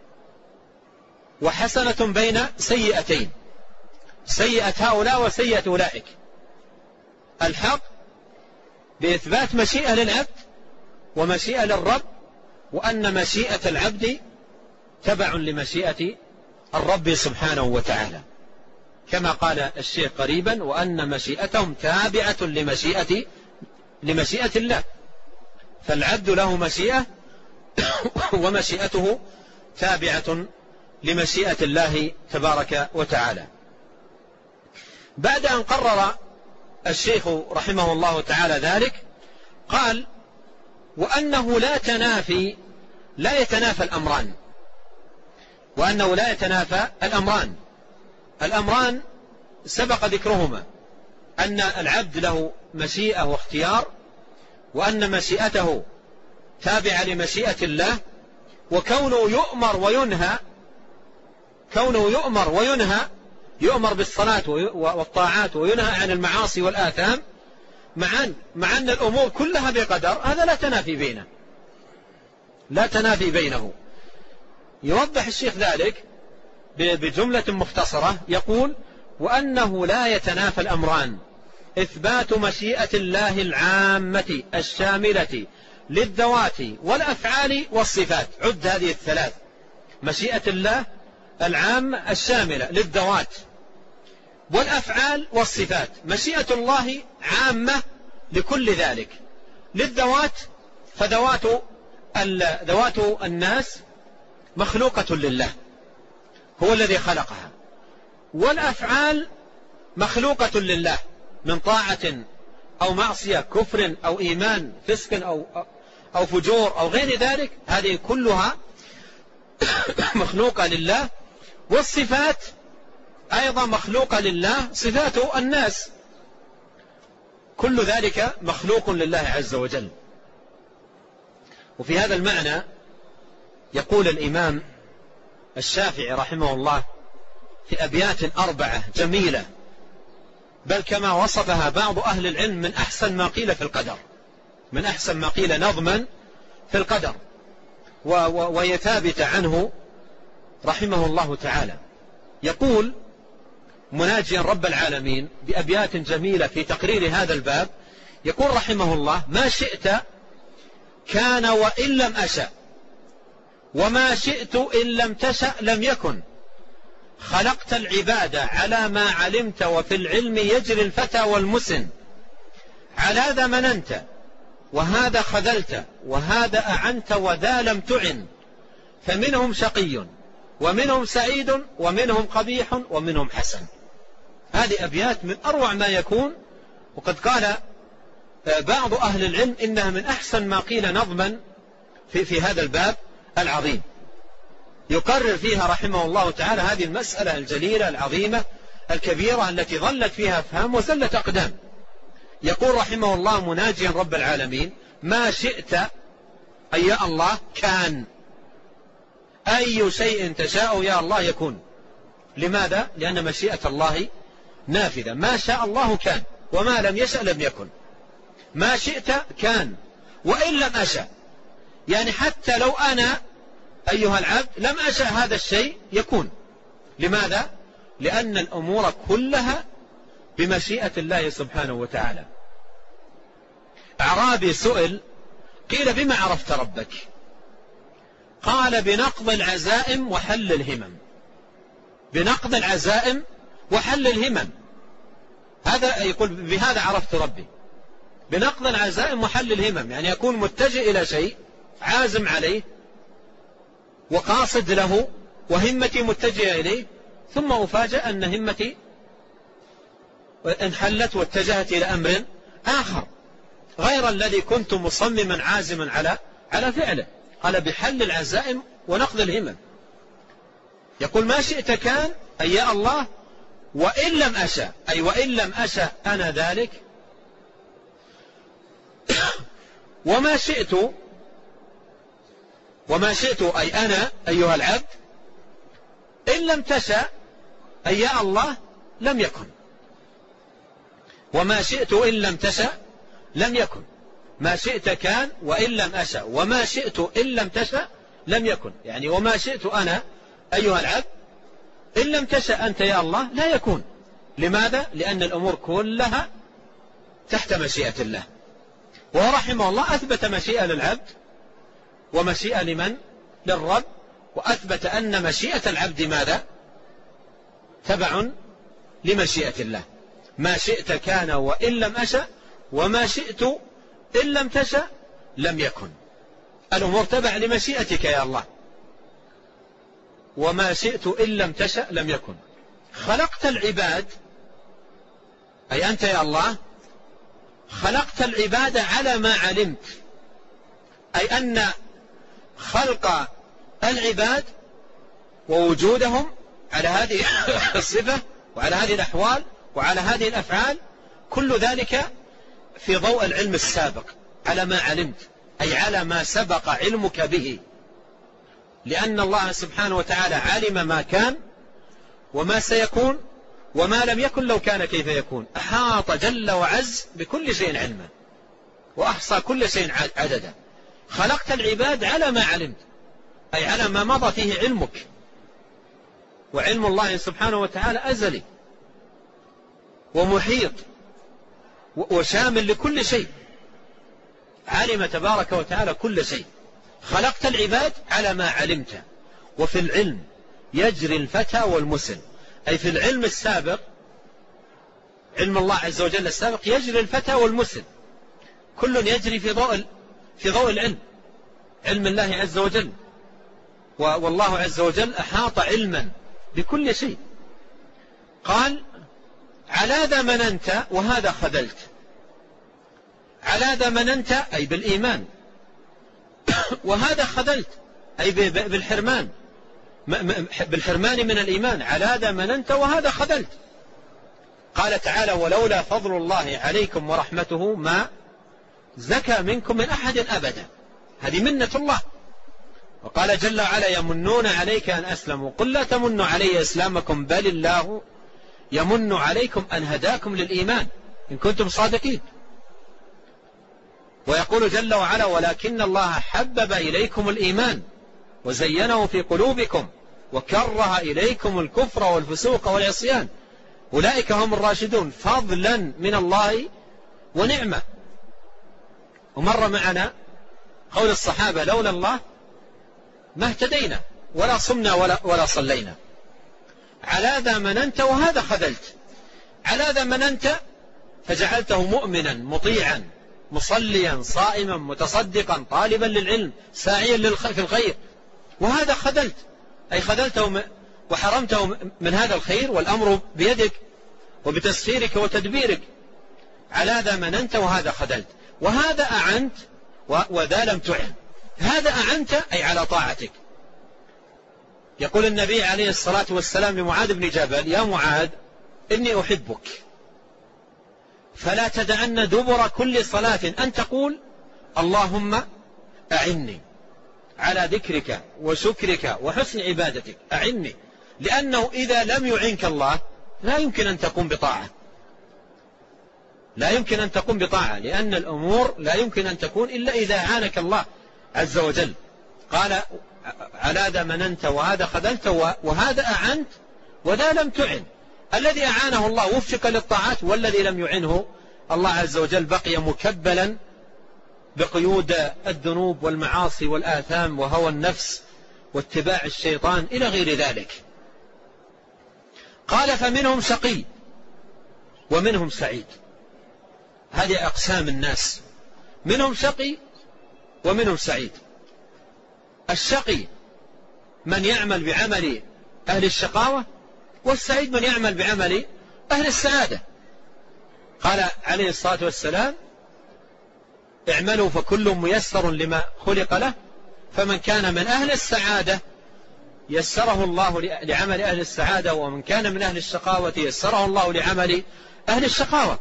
وحسنة بين سيئتين، سيئة هؤلاء وسيئة أولئك. الحق بإثبات مشيئة للعبد ومشيئة للرب، وأن مشيئة العبد تبع لمشيئة الرب سبحانه وتعالى، كما قال الشيخ قريبا وأن مشيئتهم تابعة لمشيئة لمشيئة الله. فالعبد له مشيئة ومشيئته تابعة لمشيئة الله تبارك وتعالى. بعد أن قرر الشيخ رحمه الله تعالى ذلك قال وأنه لا تنافي لا يتنافى الأمران، وأنه لا يتنافى الأمران الأمران سبق ذكرهما، أن العبد له مشيئة واختيار، وأن مشيئته تابعة لمشيئة الله، وكونه يؤمر وينهى كونه يؤمر وينهى يؤمر بالصلاة والطاعات وينهى عن المعاصي والآثام، مع أن الأمور كلها بقدر، هذا لا تنافي بينه لا تنافي بينه. يوضح الشيخ ذلك بجملة مختصرة، يقول وأنه لا يتنافى الأمران، إثبات مشيئة الله العامة الشاملة للذوات والأفعال والصفات. عد هذه الثلاث: مشيئة الله العامة الشاملة للذوات والأفعال والصفات. مشيئة الله عامة لكل ذلك. للذوات فذوات ذوات الناس مخلوقة لله، هو الذي خلقها، والأفعال مخلوقة لله من طاعة أو معصية، كفر أو إيمان، فسق أو أو فجور أو غير ذلك، هذه كلها مخلوقة لله. والصفات أيضا مخلوقة لله، صفات الناس، كل ذلك مخلوق لله عز وجل. وفي هذا المعنى يقول الإمام الشافعي رحمه الله في أبيات أربعة جميلة، بل كما وصفها بعض أهل العلم من أحسن ما قيل في القدر، من أحسن ما قيل نظما في القدر، وهي ثابتة عنه رحمه الله تعالى. يقول مناجيا رب العالمين بأبيات جميلة في تقرير هذا الباب، يقول رحمه الله: ما شئت كان وإن لم أشأ، وما شئت إن لم تشأ لم يكن، خلقت العباد على ما علمت، وفي العلم يجري الفتى والمسن، على ذا مننت وهذا خذلت، وهذا أعنت وذا لم تعن، فمنهم شقي ومنهم سعيد ومنهم قبيح ومنهم حسن. هذه أبيات من أروع ما يكون، وقد قال بعض أهل العلم إنها من أحسن ما قيل نظما في, في هذا الباب العظيم. يقرر فيها رحمه الله تعالى هذه المسألة الجليلة العظيمة الكبيرة التي ظلت فيها أفهام وزلت أقدام. يقول رحمه الله مناجيا رب العالمين: ما شئت أي يا الله كان، أي شيء تشاء يا الله يكون. لماذا؟ لأن مشيئة الله نافذة، ما شاء الله كان، وما لم يشأ لم يكن. ما شئت كان وإن لم أشأ، يعني حتى لو أنا أيها العبد لم أشأ هذا الشيء يكون. لماذا؟ لأن الأمور كلها بمشيئة الله سبحانه وتعالى. أعرابي سئل قيل: بما عرفت ربك؟ قال: بنقض العزائم وحل الهمم. بنقض العزائم وحل الهمم، هذا يقول بهذا عرفت ربي. بنقض العزائم وحل الهمم، يعني يكون متجه إلى شيء عازم عليه وقاصد له وهمتي متجهة إليه، ثم أفاجأ أن همتي انحلت واتجهت إلى أمر آخر غير الذي كنت مصمما عازما على على فعله. قال: بحل العزائم ونقض الهمم. يقول: ما شئت كان أي يا الله، وإن لم أشأ، أي وإن لم أشأ أنا ذلك، وما شئت وما شئت أي أنا أيها العبد، إن لم تشأ أي يا الله لم يكن. وما شئت إن لم تشأ لم يكن. ما شئت كان وإن لم أشأ، وما شئت إن لم تشأ لم يكن، يعني وما شئت أنا أيها العبد إن لم تشأ أنت يا الله لا يكون. لماذا؟ لأن الأمور كلها تحت مشيئة الله. ورحمه الله أثبت مشيئة للعبد ومشيئة لمن؟ للرب، وأثبت أن مشيئة العبد ماذا؟ تبع لمشيئة الله. ما شئت كان وإن لم أشأ، وما شئت إن لم تشأ لم يكن. الأمور تبع لمشيئتك يا الله. وما شئت إن لم تشأ لم يكن. خلقت العباد، أي أنت يا الله خلقت العباد على ما علمت، أي أن خلق العباد ووجودهم على هذه الصفة وعلى هذه الأحوال وعلى هذه الأفعال، كل ذلك في ضوء العلم السابق، على ما علمت، أي على ما سبق علمك به. لأن الله سبحانه وتعالى علم ما كان وما سيكون وما لم يكن لو كان كيف يكون. أحاط جل وعز بكل شيء علما، وأحصى كل شيء عددا. خلقت العباد على ما علمت، أي على ما مضى فيه علمك. وعلم الله سبحانه وتعالى أزلي ومحيط وشامل لكل شيء، علم تبارك وتعالى كل شيء. خلقت العباد على ما علمت، وفي العلم يجري الفتى والمسن، أي في العلم السابق، علم الله عز وجل السابق، يجري الفتى والمسن، كل يجري في ضوء في ضوء العلم، علم الله عز وجل. والله عز وجل أحاط علما بكل شيء. قال على ذا مننت وهذا خذلت. على ذا مننت أي بالإيمان، وهذا خذلت أي بالحرمان، بالحرمان من الإيمان. على ذا مننت وهذا خذلت. قال تعالى ولولا فضل الله عليكم ورحمته ما زكى منكم من أحد أبدا. هذه منة الله. وقال جل وعلا يمنون عليك أن أسلموا قل لا تمنوا علي إسلامكم بل الله يمن عليكم أن هداكم للإيمان إن كنتم صادقين. ويقول جل وعلا ولكن الله حبب إليكم الإيمان وزينه في قلوبكم وكره إليكم الكفر والفسوق والعصيان أولئك هم الراشدون فضلا من الله ونعمة. ومر معنا قول الصحابة لولا الله ما اهتدينا ولا صمنا ولا, ولا صلينا. على ذا مننت وهذا خذلت. على ذا مننت فجعلته مؤمنا مطيعا مصليا صائما متصدقا طالبا للعلم ساعيا في الخير. وهذا خذلت أي خذلته وحرمته من هذا الخير والأمر بيدك وبتسخيرك وتدبيرك. على ذا مننت وهذا خذلت. وهذا أعنت وذا لم تعن. هذا أعنت أي على طاعتك. يقول النبي عليه الصلاة والسلام لمعاذ بن جبل يا معاذ إني أحبك فلا تدعن دبر كل صلاة أن تقول اللهم أعني على ذكرك وشكرك وحسن عبادتك. أعني لأنه إذا لم يعنك الله لا يمكن أن تقوم بطاعة. لا يمكن أن تقوم بطاعة لأن الأمور لا يمكن أن تكون إلا إذا أعانك الله عز وجل. قال على ذا مننت وهذا خذلت وهذا أعنت وذا لم تعن. الذي أعانه الله وفق للطاعات والذي لم يعنه الله عز وجل بقي مكبلا بقيود الذنوب والمعاصي والآثام وهوى النفس واتباع الشيطان إلى غير ذلك. قال فمنهم شقي ومنهم سعيد. هذه أقسام الناس. منهم شقي ومنهم سعيد. الشقي من يعمل بعمل أهل الشقاوة والسعيد من يعمل بعمل أهل السعادة. قال عليه الصلاة والسلام اعملوا فكل ميسر لما خلق له فمن كان من أهل السعادة يسره الله لعمل أهل السعادة ومن كان من أهل الشقاوة يسره الله لعمل أهل الشقاوة.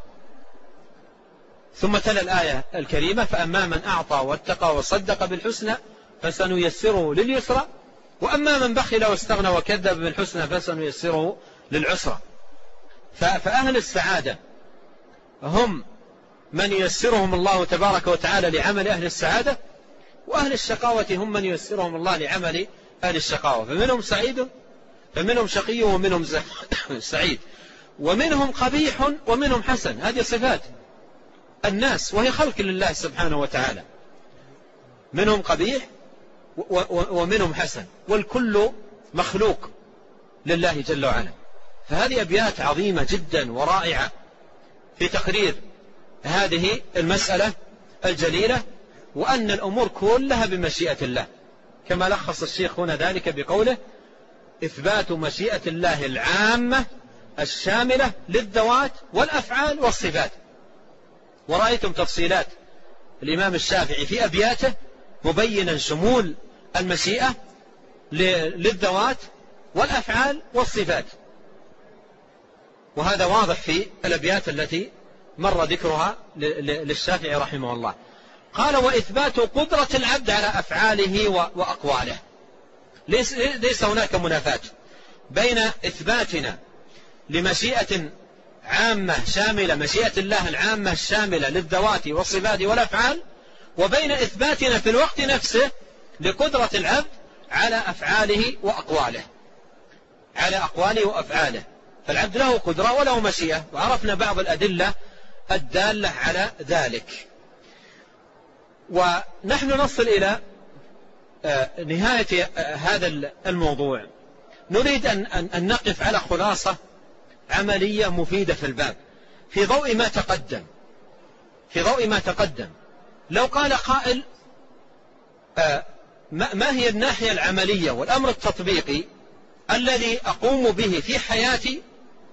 ثم تلا الآية الكريمة فأما من أعطى واتقى وصدق بالحسنى فسنيسره لليسرى وأما من بخل واستغنى وكذب بالحسنى فسنيسره للعسرى. فأهل السعادة هم من ييسرهم الله تبارك وتعالى لعمل أهل السعادة وأهل الشقاوة هم من ييسرهم الله لعمل أهل الشقاوة. فمنهم سعيد فمنهم شقي ومنهم سعيد ومنهم قبيح ومنهم حسن. هذه صفات الناس وهي خلق لله سبحانه وتعالى. منهم قبيح ومنهم حسن والكل مخلوق لله جل وعلا. فهذه أبيات عظيمة جدا ورائعة في تقرير هذه المسألة الجليلة وأن الأمور كلها بمشيئة الله كما لخص الشيخ هنا ذلك بقوله إثبات مشيئة الله العامة الشاملة للذوات والأفعال والصفات. ورأيتم تفصيلات الإمام الشافعي في أبياته مبينا شمول المشيئة للذوات والأفعال والصفات. وهذا واضح في الأبيات التي مر ذكرها للشافعي رحمه الله. قال وإثبات قدرة العبد على أفعاله وأقواله. ليس, ليس هناك منافاة بين إثباتنا لمشيئة عامة شاملة مشيئة الله العامة الشاملة للذوات والصفات والأفعال وبين إثباتنا في الوقت نفسه لقدرة العبد على أفعاله وأقواله على أقواله وأفعاله. فالعبد له قدرة وله مشيئة وعرفنا بعض الأدلة الدالة على ذلك. ونحن نصل إلى نهاية هذا الموضوع نريد أن نقف على خلاصة عملية مفيدة في الباب في ضوء ما تقدم في ضوء ما تقدم. لو قال قائل ما هي الناحية العملية والأمر التطبيقي الذي أقوم به في حياتي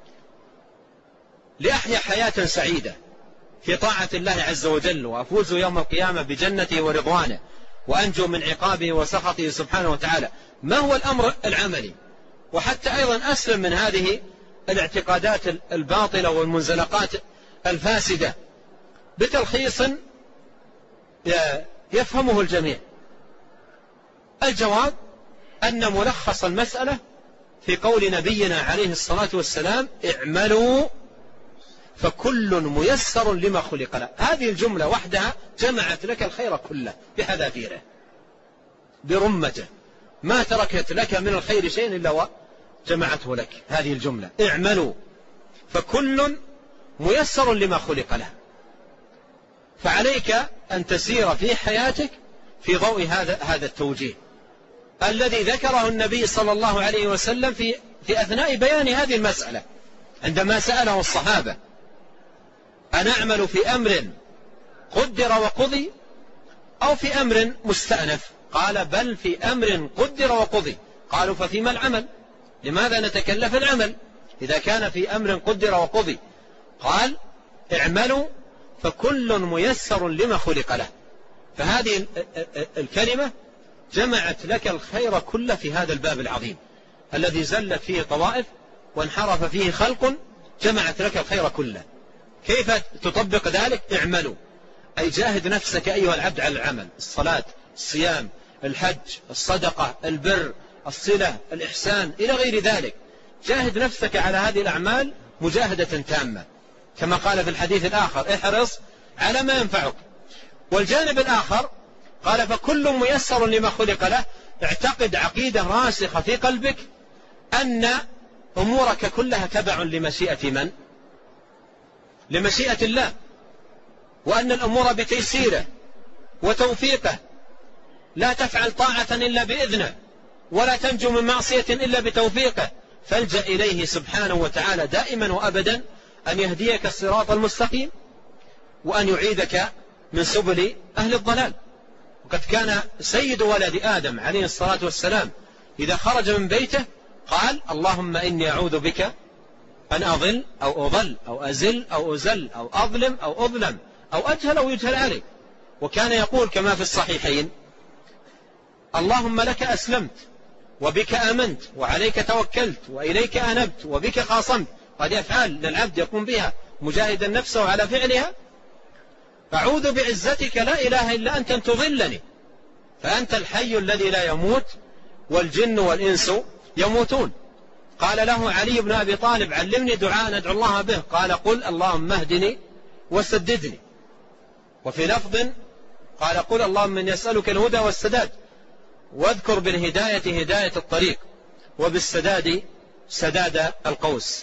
لأحيا حياة سعيدة في طاعة الله عز وجل، وأفوز يوم القيامة بجنته ورضوانه، وأنجو من عقابه وسخطه سبحانه وتعالى. ما هو الأمر العملي؟ وحتى أيضا أسلم من هذه الاعتقادات الباطلة والمنزلقات الفاسدة بتلخيص يفهمه الجميع. الجواب أن ملخص المسألة في قول نبينا عليه الصلاة والسلام: اعملوا فكل ميسر لما خلق له. هذه الجملة وحدها جمعت لك الخير كله بحذافيره برمته، ما تركت لك من الخير شيء إلا وجمعته لك. هذه الجملة: اعملوا فكل ميسر لما خلق له. فعليك أن تسير في حياتك في ضوء هذا هذا التوجيه الذي ذكره النبي صلى الله عليه وسلم في في أثناء بيان هذه المسألة، عندما سأله الصحابة: أنا أعمل في أمر قدر وقضي أو في أمر مستأنف؟ قال: بل في أمر قدر وقضي. قالوا: ففيما العمل؟ لماذا نتكلف العمل إذا كان في أمر قدر وقضي؟ قال: اعملوا فكل ميسر لما خلق له. فهذه الكلمة جمعت لك الخير كله في هذا الباب العظيم الذي زلت فيه طوائف وانحرف فيه خلق، جمعت لك الخير كله. كيف تطبق ذلك؟ اعملوا، أي جاهد نفسك أيها العبد على العمل، الصلاة، الصيام، الحج، الصدقة، البر، الصلة، الإحسان، إلى غير ذلك. جاهد نفسك على هذه الأعمال مجاهدة تامة، كما قال في الحديث الآخر: احرص على ما ينفعك. والجانب الآخر قال: فكل ميسر لما خلق له. اعتقد عقيدة راسخة في قلبك أن أمورك كلها تبع لمشيئة من؟ لمشيئة الله، وأن الأمور بتيسيره وتوفيقه، لا تفعل طاعة إلا بإذنه، ولا تنجو من معصية إلا بتوفيقه. فالجأ إليه سبحانه وتعالى دائما وأبدا أن يهديك الصراط المستقيم، وأن يعيدك من سبل أهل الضلال. وقد كان سيد ولد آدم عليه الصلاة والسلام إذا خرج من بيته قال: اللهم إني أعوذ بك أن أضل أو أضل أو أزل أو أزل أو أظلم أو أظلم أو أجهل أو يجهل علي. وكان يقول كما في الصحيحين: اللهم لك أسلمت وبك آمنت وعليك توكلت وإليك أنبت وبك خاصمت. هذه أفعال للعبد يقوم بها مجاهدا نفسه على فعلها. أعوذ بعزتك لا إله إلا أنت أن تضلني، فأنت الحي الذي لا يموت والجن والإنس يموتون. قال له علي بن أبي طالب: علمني دعاء ندعو الله به. قال: قل اللهم اهدني وسددني. وفي لفظ قال: قل اللهم إني أسألك الهدى والسداد، واذكر بالهداية هداية الطريق، وبالسداد سداد القوس.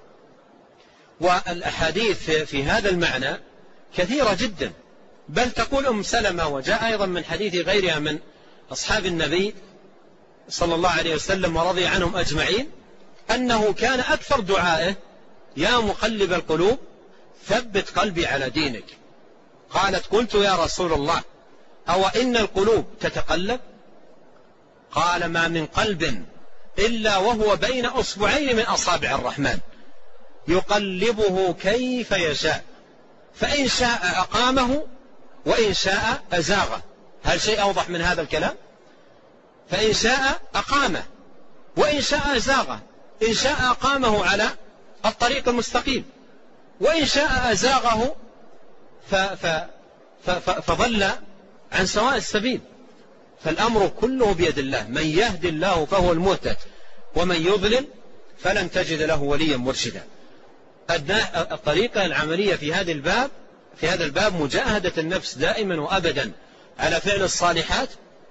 والأحاديث في هذا المعنى كثيرة جدا، بل تقول أم سلمة، وجاء أيضا من حديث غيرها من أصحاب النبي صلى الله عليه وسلم ورضي عنهم أجمعين، أنه كان أكثر دعائه: يا مقلب القلوب ثبت قلبي على دينك. قالت: قلت يا رسول الله أو إن القلوب تتقلب؟ قال: ما من قلب إلا وهو بين أصبعين من أصابع الرحمن يقلبه كيف يشاء، فإن شاء أقامه وإن شاء أزاغه. هل شيء أوضح من هذا الكلام؟ فإن شاء أقامه وإن شاء أزاغه. إن شاء أقامه على الطريق المستقيم، وإن شاء أزاغه فضل عن سواء السبيل. فالأمر كله بيد الله، من يهدي الله فهو المهتد، ومن يضلل فلن تجد له وليا مرشدا. الطريقة العملية في هذا الباب في هذا الباب مجاهدة النفس دائما وأبدا على فعل الصالحات،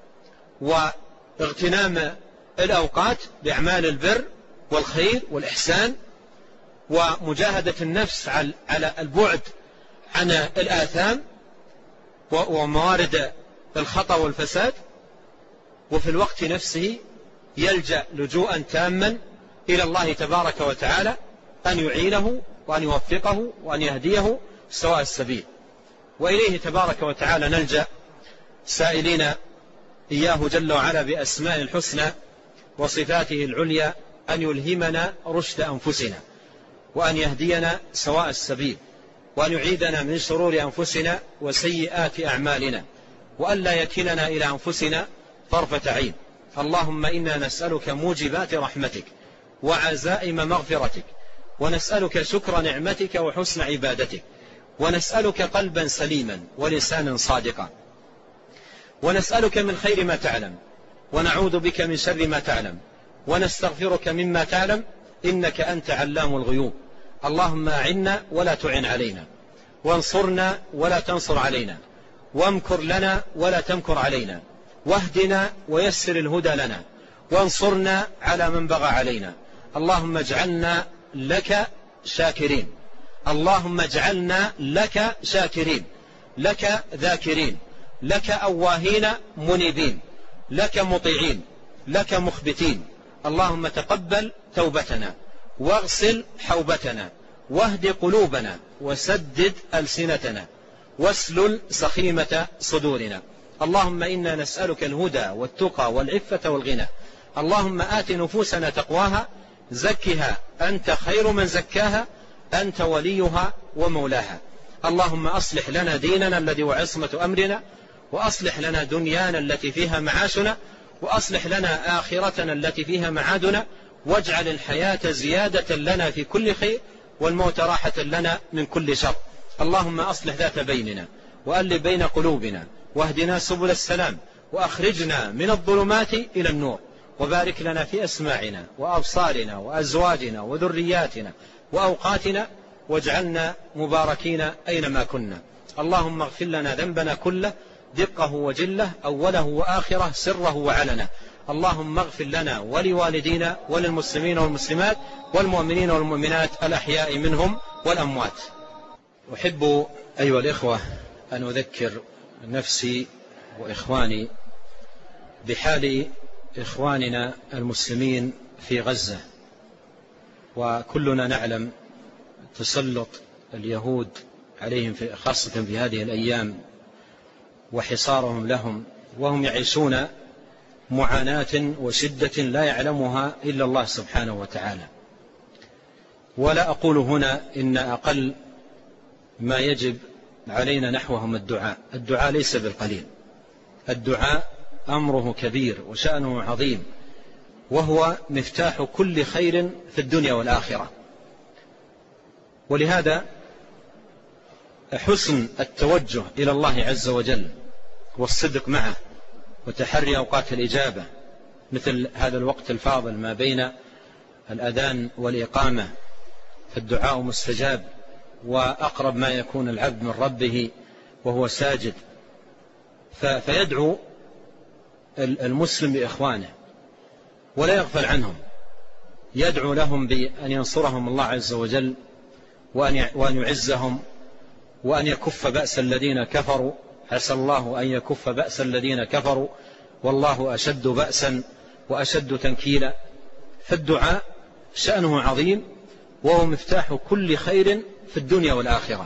واغتنام الأوقات بأعمال البر والخير والإحسان، ومجاهدة النفس على البعد عن الآثام وموارد الخطأ والفساد، وفي الوقت نفسه يلجأ لجوءا تاما إلى الله تبارك وتعالى أن يعينه وأن يوفقه وأن يهديه سواء السبيل. وإليه تبارك وتعالى نلجأ سائلين إياه جل وعلا بأسماء الحسنى وصفاته العليا أن يلهمنا رشد أنفسنا، وأن يهدينا سواء السبيل، وأن يعيدنا من شرور أنفسنا وسيئات أعمالنا، وأن لا يكلنا إلى أنفسنا طرفة عين. اللهم إنا نسألك موجبات رحمتك وعزائم مغفرتك، ونسألك شكر نعمتك وحسن عبادتك، ونسألك قلبا سليما ولسانا صادقا، ونسألك من خير ما تعلم، ونعوذ بك من شر ما تعلم، ونستغفرك مما تعلم، إنك أنت علام الغيوب. اللهم أعنا ولا تعن علينا، وانصرنا ولا تنصر علينا، وامكر لنا ولا تمكر علينا، واهدنا ويسر الهدى لنا، وانصرنا على من بغى علينا. اللهم اجعلنا لك شاكرين، اللهم اجعلنا لك شاكرين، لك ذاكرين، لك أواهين منيبين، لك مطيعين، لك مخبتين. اللهم تقبل توبتنا، واغسل حوبتنا، واهد قلوبنا، وسدد ألسنتنا، واسلل سخيمة صدورنا. اللهم إنا نسألك الهدى والتقى والعفة والغنى. اللهم آت نفوسنا تقواها، زكها أنت خير من زكاها، أنت وليها ومولاها. اللهم أصلح لنا ديننا الذي هو عصمة أمرنا، وأصلح لنا دنيانا التي فيها معاشنا، وأصلح لنا آخرتنا التي فيها معادنا، واجعل الحياة زيادة لنا في كل خير، والموت راحة لنا من كل شر. اللهم أصلح ذات بيننا، وألف بين قلوبنا، واهدنا سبل السلام، وأخرجنا من الظلمات إلى النور، وبارك لنا في أسماعنا وأبصارنا وأزواجنا وذرياتنا وأوقاتنا، واجعلنا مباركين أينما كنا. اللهم اغفر لنا ذنبنا كله، دقه وجله، أوله وآخره، سره وعلنه. اللهم اغفر لنا ولوالدينا وللمسلمين والمسلمات والمؤمنين والمؤمنات الأحياء منهم والأموات. أحب أيها الإخوة أن أذكر نفسي وإخواني بحال إخواننا المسلمين في غزة. وكلنا نعلم تسلط اليهود عليهم في خاصة في هذه الأيام، وحصارهم لهم، وهم يعيشون معاناة وشدة لا يعلمها إلا الله سبحانه وتعالى. ولا أقول هنا إن أقل ما يجب علينا نحوهم الدعاء. الدعاء ليس بالقليل، الدعاء أمره كبير وشأنه عظيم، وهو مفتاح كل خير في الدنيا والآخرة. ولهذا حسن التوجه إلى الله عز وجل والصدق معه، وتحري أوقات الإجابة مثل هذا الوقت الفاضل ما بين الأذان والإقامة، فالدعاء مستجاب، وأقرب ما يكون العبد من ربه وهو ساجد. فيدعو المسلم بإخوانه ولا يغفل عنهم، يدعو لهم بأن ينصرهم الله عز وجل، وأن يعزهم، وأن يكف بأس الذين كفروا. عسى الله أن يكف بأس الذين كفروا، والله أشد بأسا وأشد تنكيلا. فالدعاء شأنه عظيم، وهو مفتاح كل خير في الدنيا والآخرة.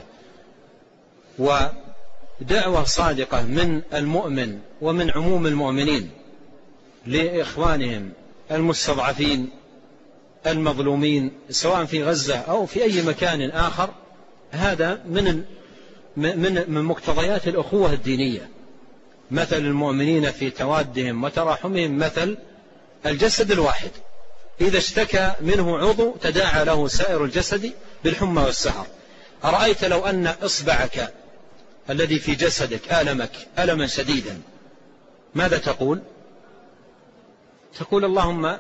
ودعوة صادقة من المؤمن ومن عموم المؤمنين لإخوانهم المستضعفين المظلومين، سواء في غزة أو في أي مكان آخر، هذا من من من مقتضيات الأخوة الدينية. مثل المؤمنين في توادهم وتراحمهم مثل الجسد الواحد، إذا اشتكى منه عضو تداعى له سائر الجسد بالحمى والسهر. أرأيت لو أن إصبعك الذي في جسدك آلمك ألما شديدا، ماذا تقول؟ تقول اللهم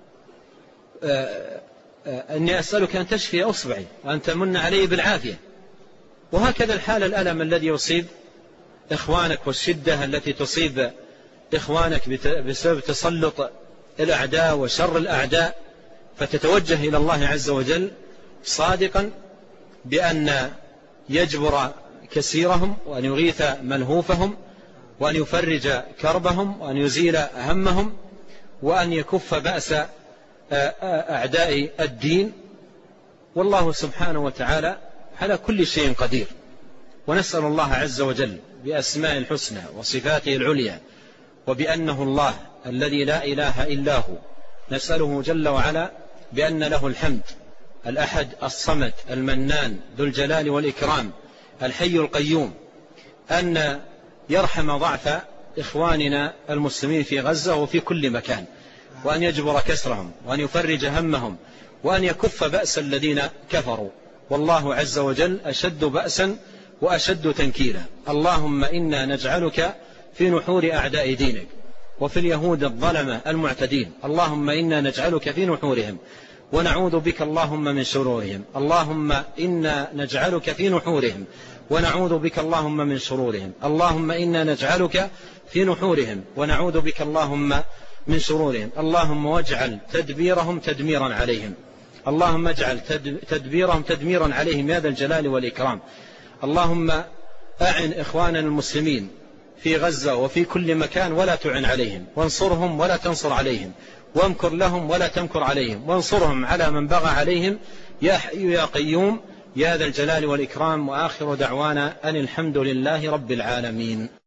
أني أسألك أن تشفي أصبعي وأن تمن علي بالعافية. وهكذا الحال الألم الذي يصيب إخوانك، والشدة التي تصيب إخوانك بسبب تسلط الأعداء وشر الأعداء، فتتوجه إلى الله عز وجل صادقا بأن يجبر كسيرهم، وأن يغيث ملهوفهم، وأن يفرج كربهم، وأن يزيل همهم، وأن يكف بأس أعداء الدين. والله سبحانه وتعالى على كل شيء قدير. ونسأل الله عز وجل بأسماء الحسنى وصفاته العليا وبأنه الله الذي لا إله إلا هو. نسأله جل وعلا بأن له الحمد، الأحد الصمد المنان ذو الجلال والإكرام الحي القيوم، أن يرحم ضعف إخواننا المسلمين في غزة وفي كل مكان، وأن يجبر كسرهم، وأن يفرج همهم، وأن يكف بأس الذين كفروا، والله عز وجل أشد بأسا وأشد تنكيلا. اللهم إنا نجعلك في نحور أعداء دينك وفي اليهود الظلمة المعتدين. اللهم إنا نجعلك في نحورهم ونعوذ بك اللهم من شرورهم. اللهم إنا نجعلك في نحورهم ونعوذ بك اللهم من شرورهم. اللهم إنا نجعلك في نحورهم ونعوذ بك اللهم من شرورهم. اللهم واجعل تدبيرهم تدميرا عليهم. اللهم اجعل تدبيرهم تدميرا عليهم يا ذا الجلال والإكرام. اللهم أعن إخواننا المسلمين في غزة وفي كل مكان ولا تعن عليهم، وانصرهم ولا تنصر عليهم، وامكر لهم ولا تمكر عليهم، وانصرهم على من بغى عليهم يا حي يا قيوم يا ذا الجلال والإكرام. وآخر دعوانا أن الحمد لله رب العالمين.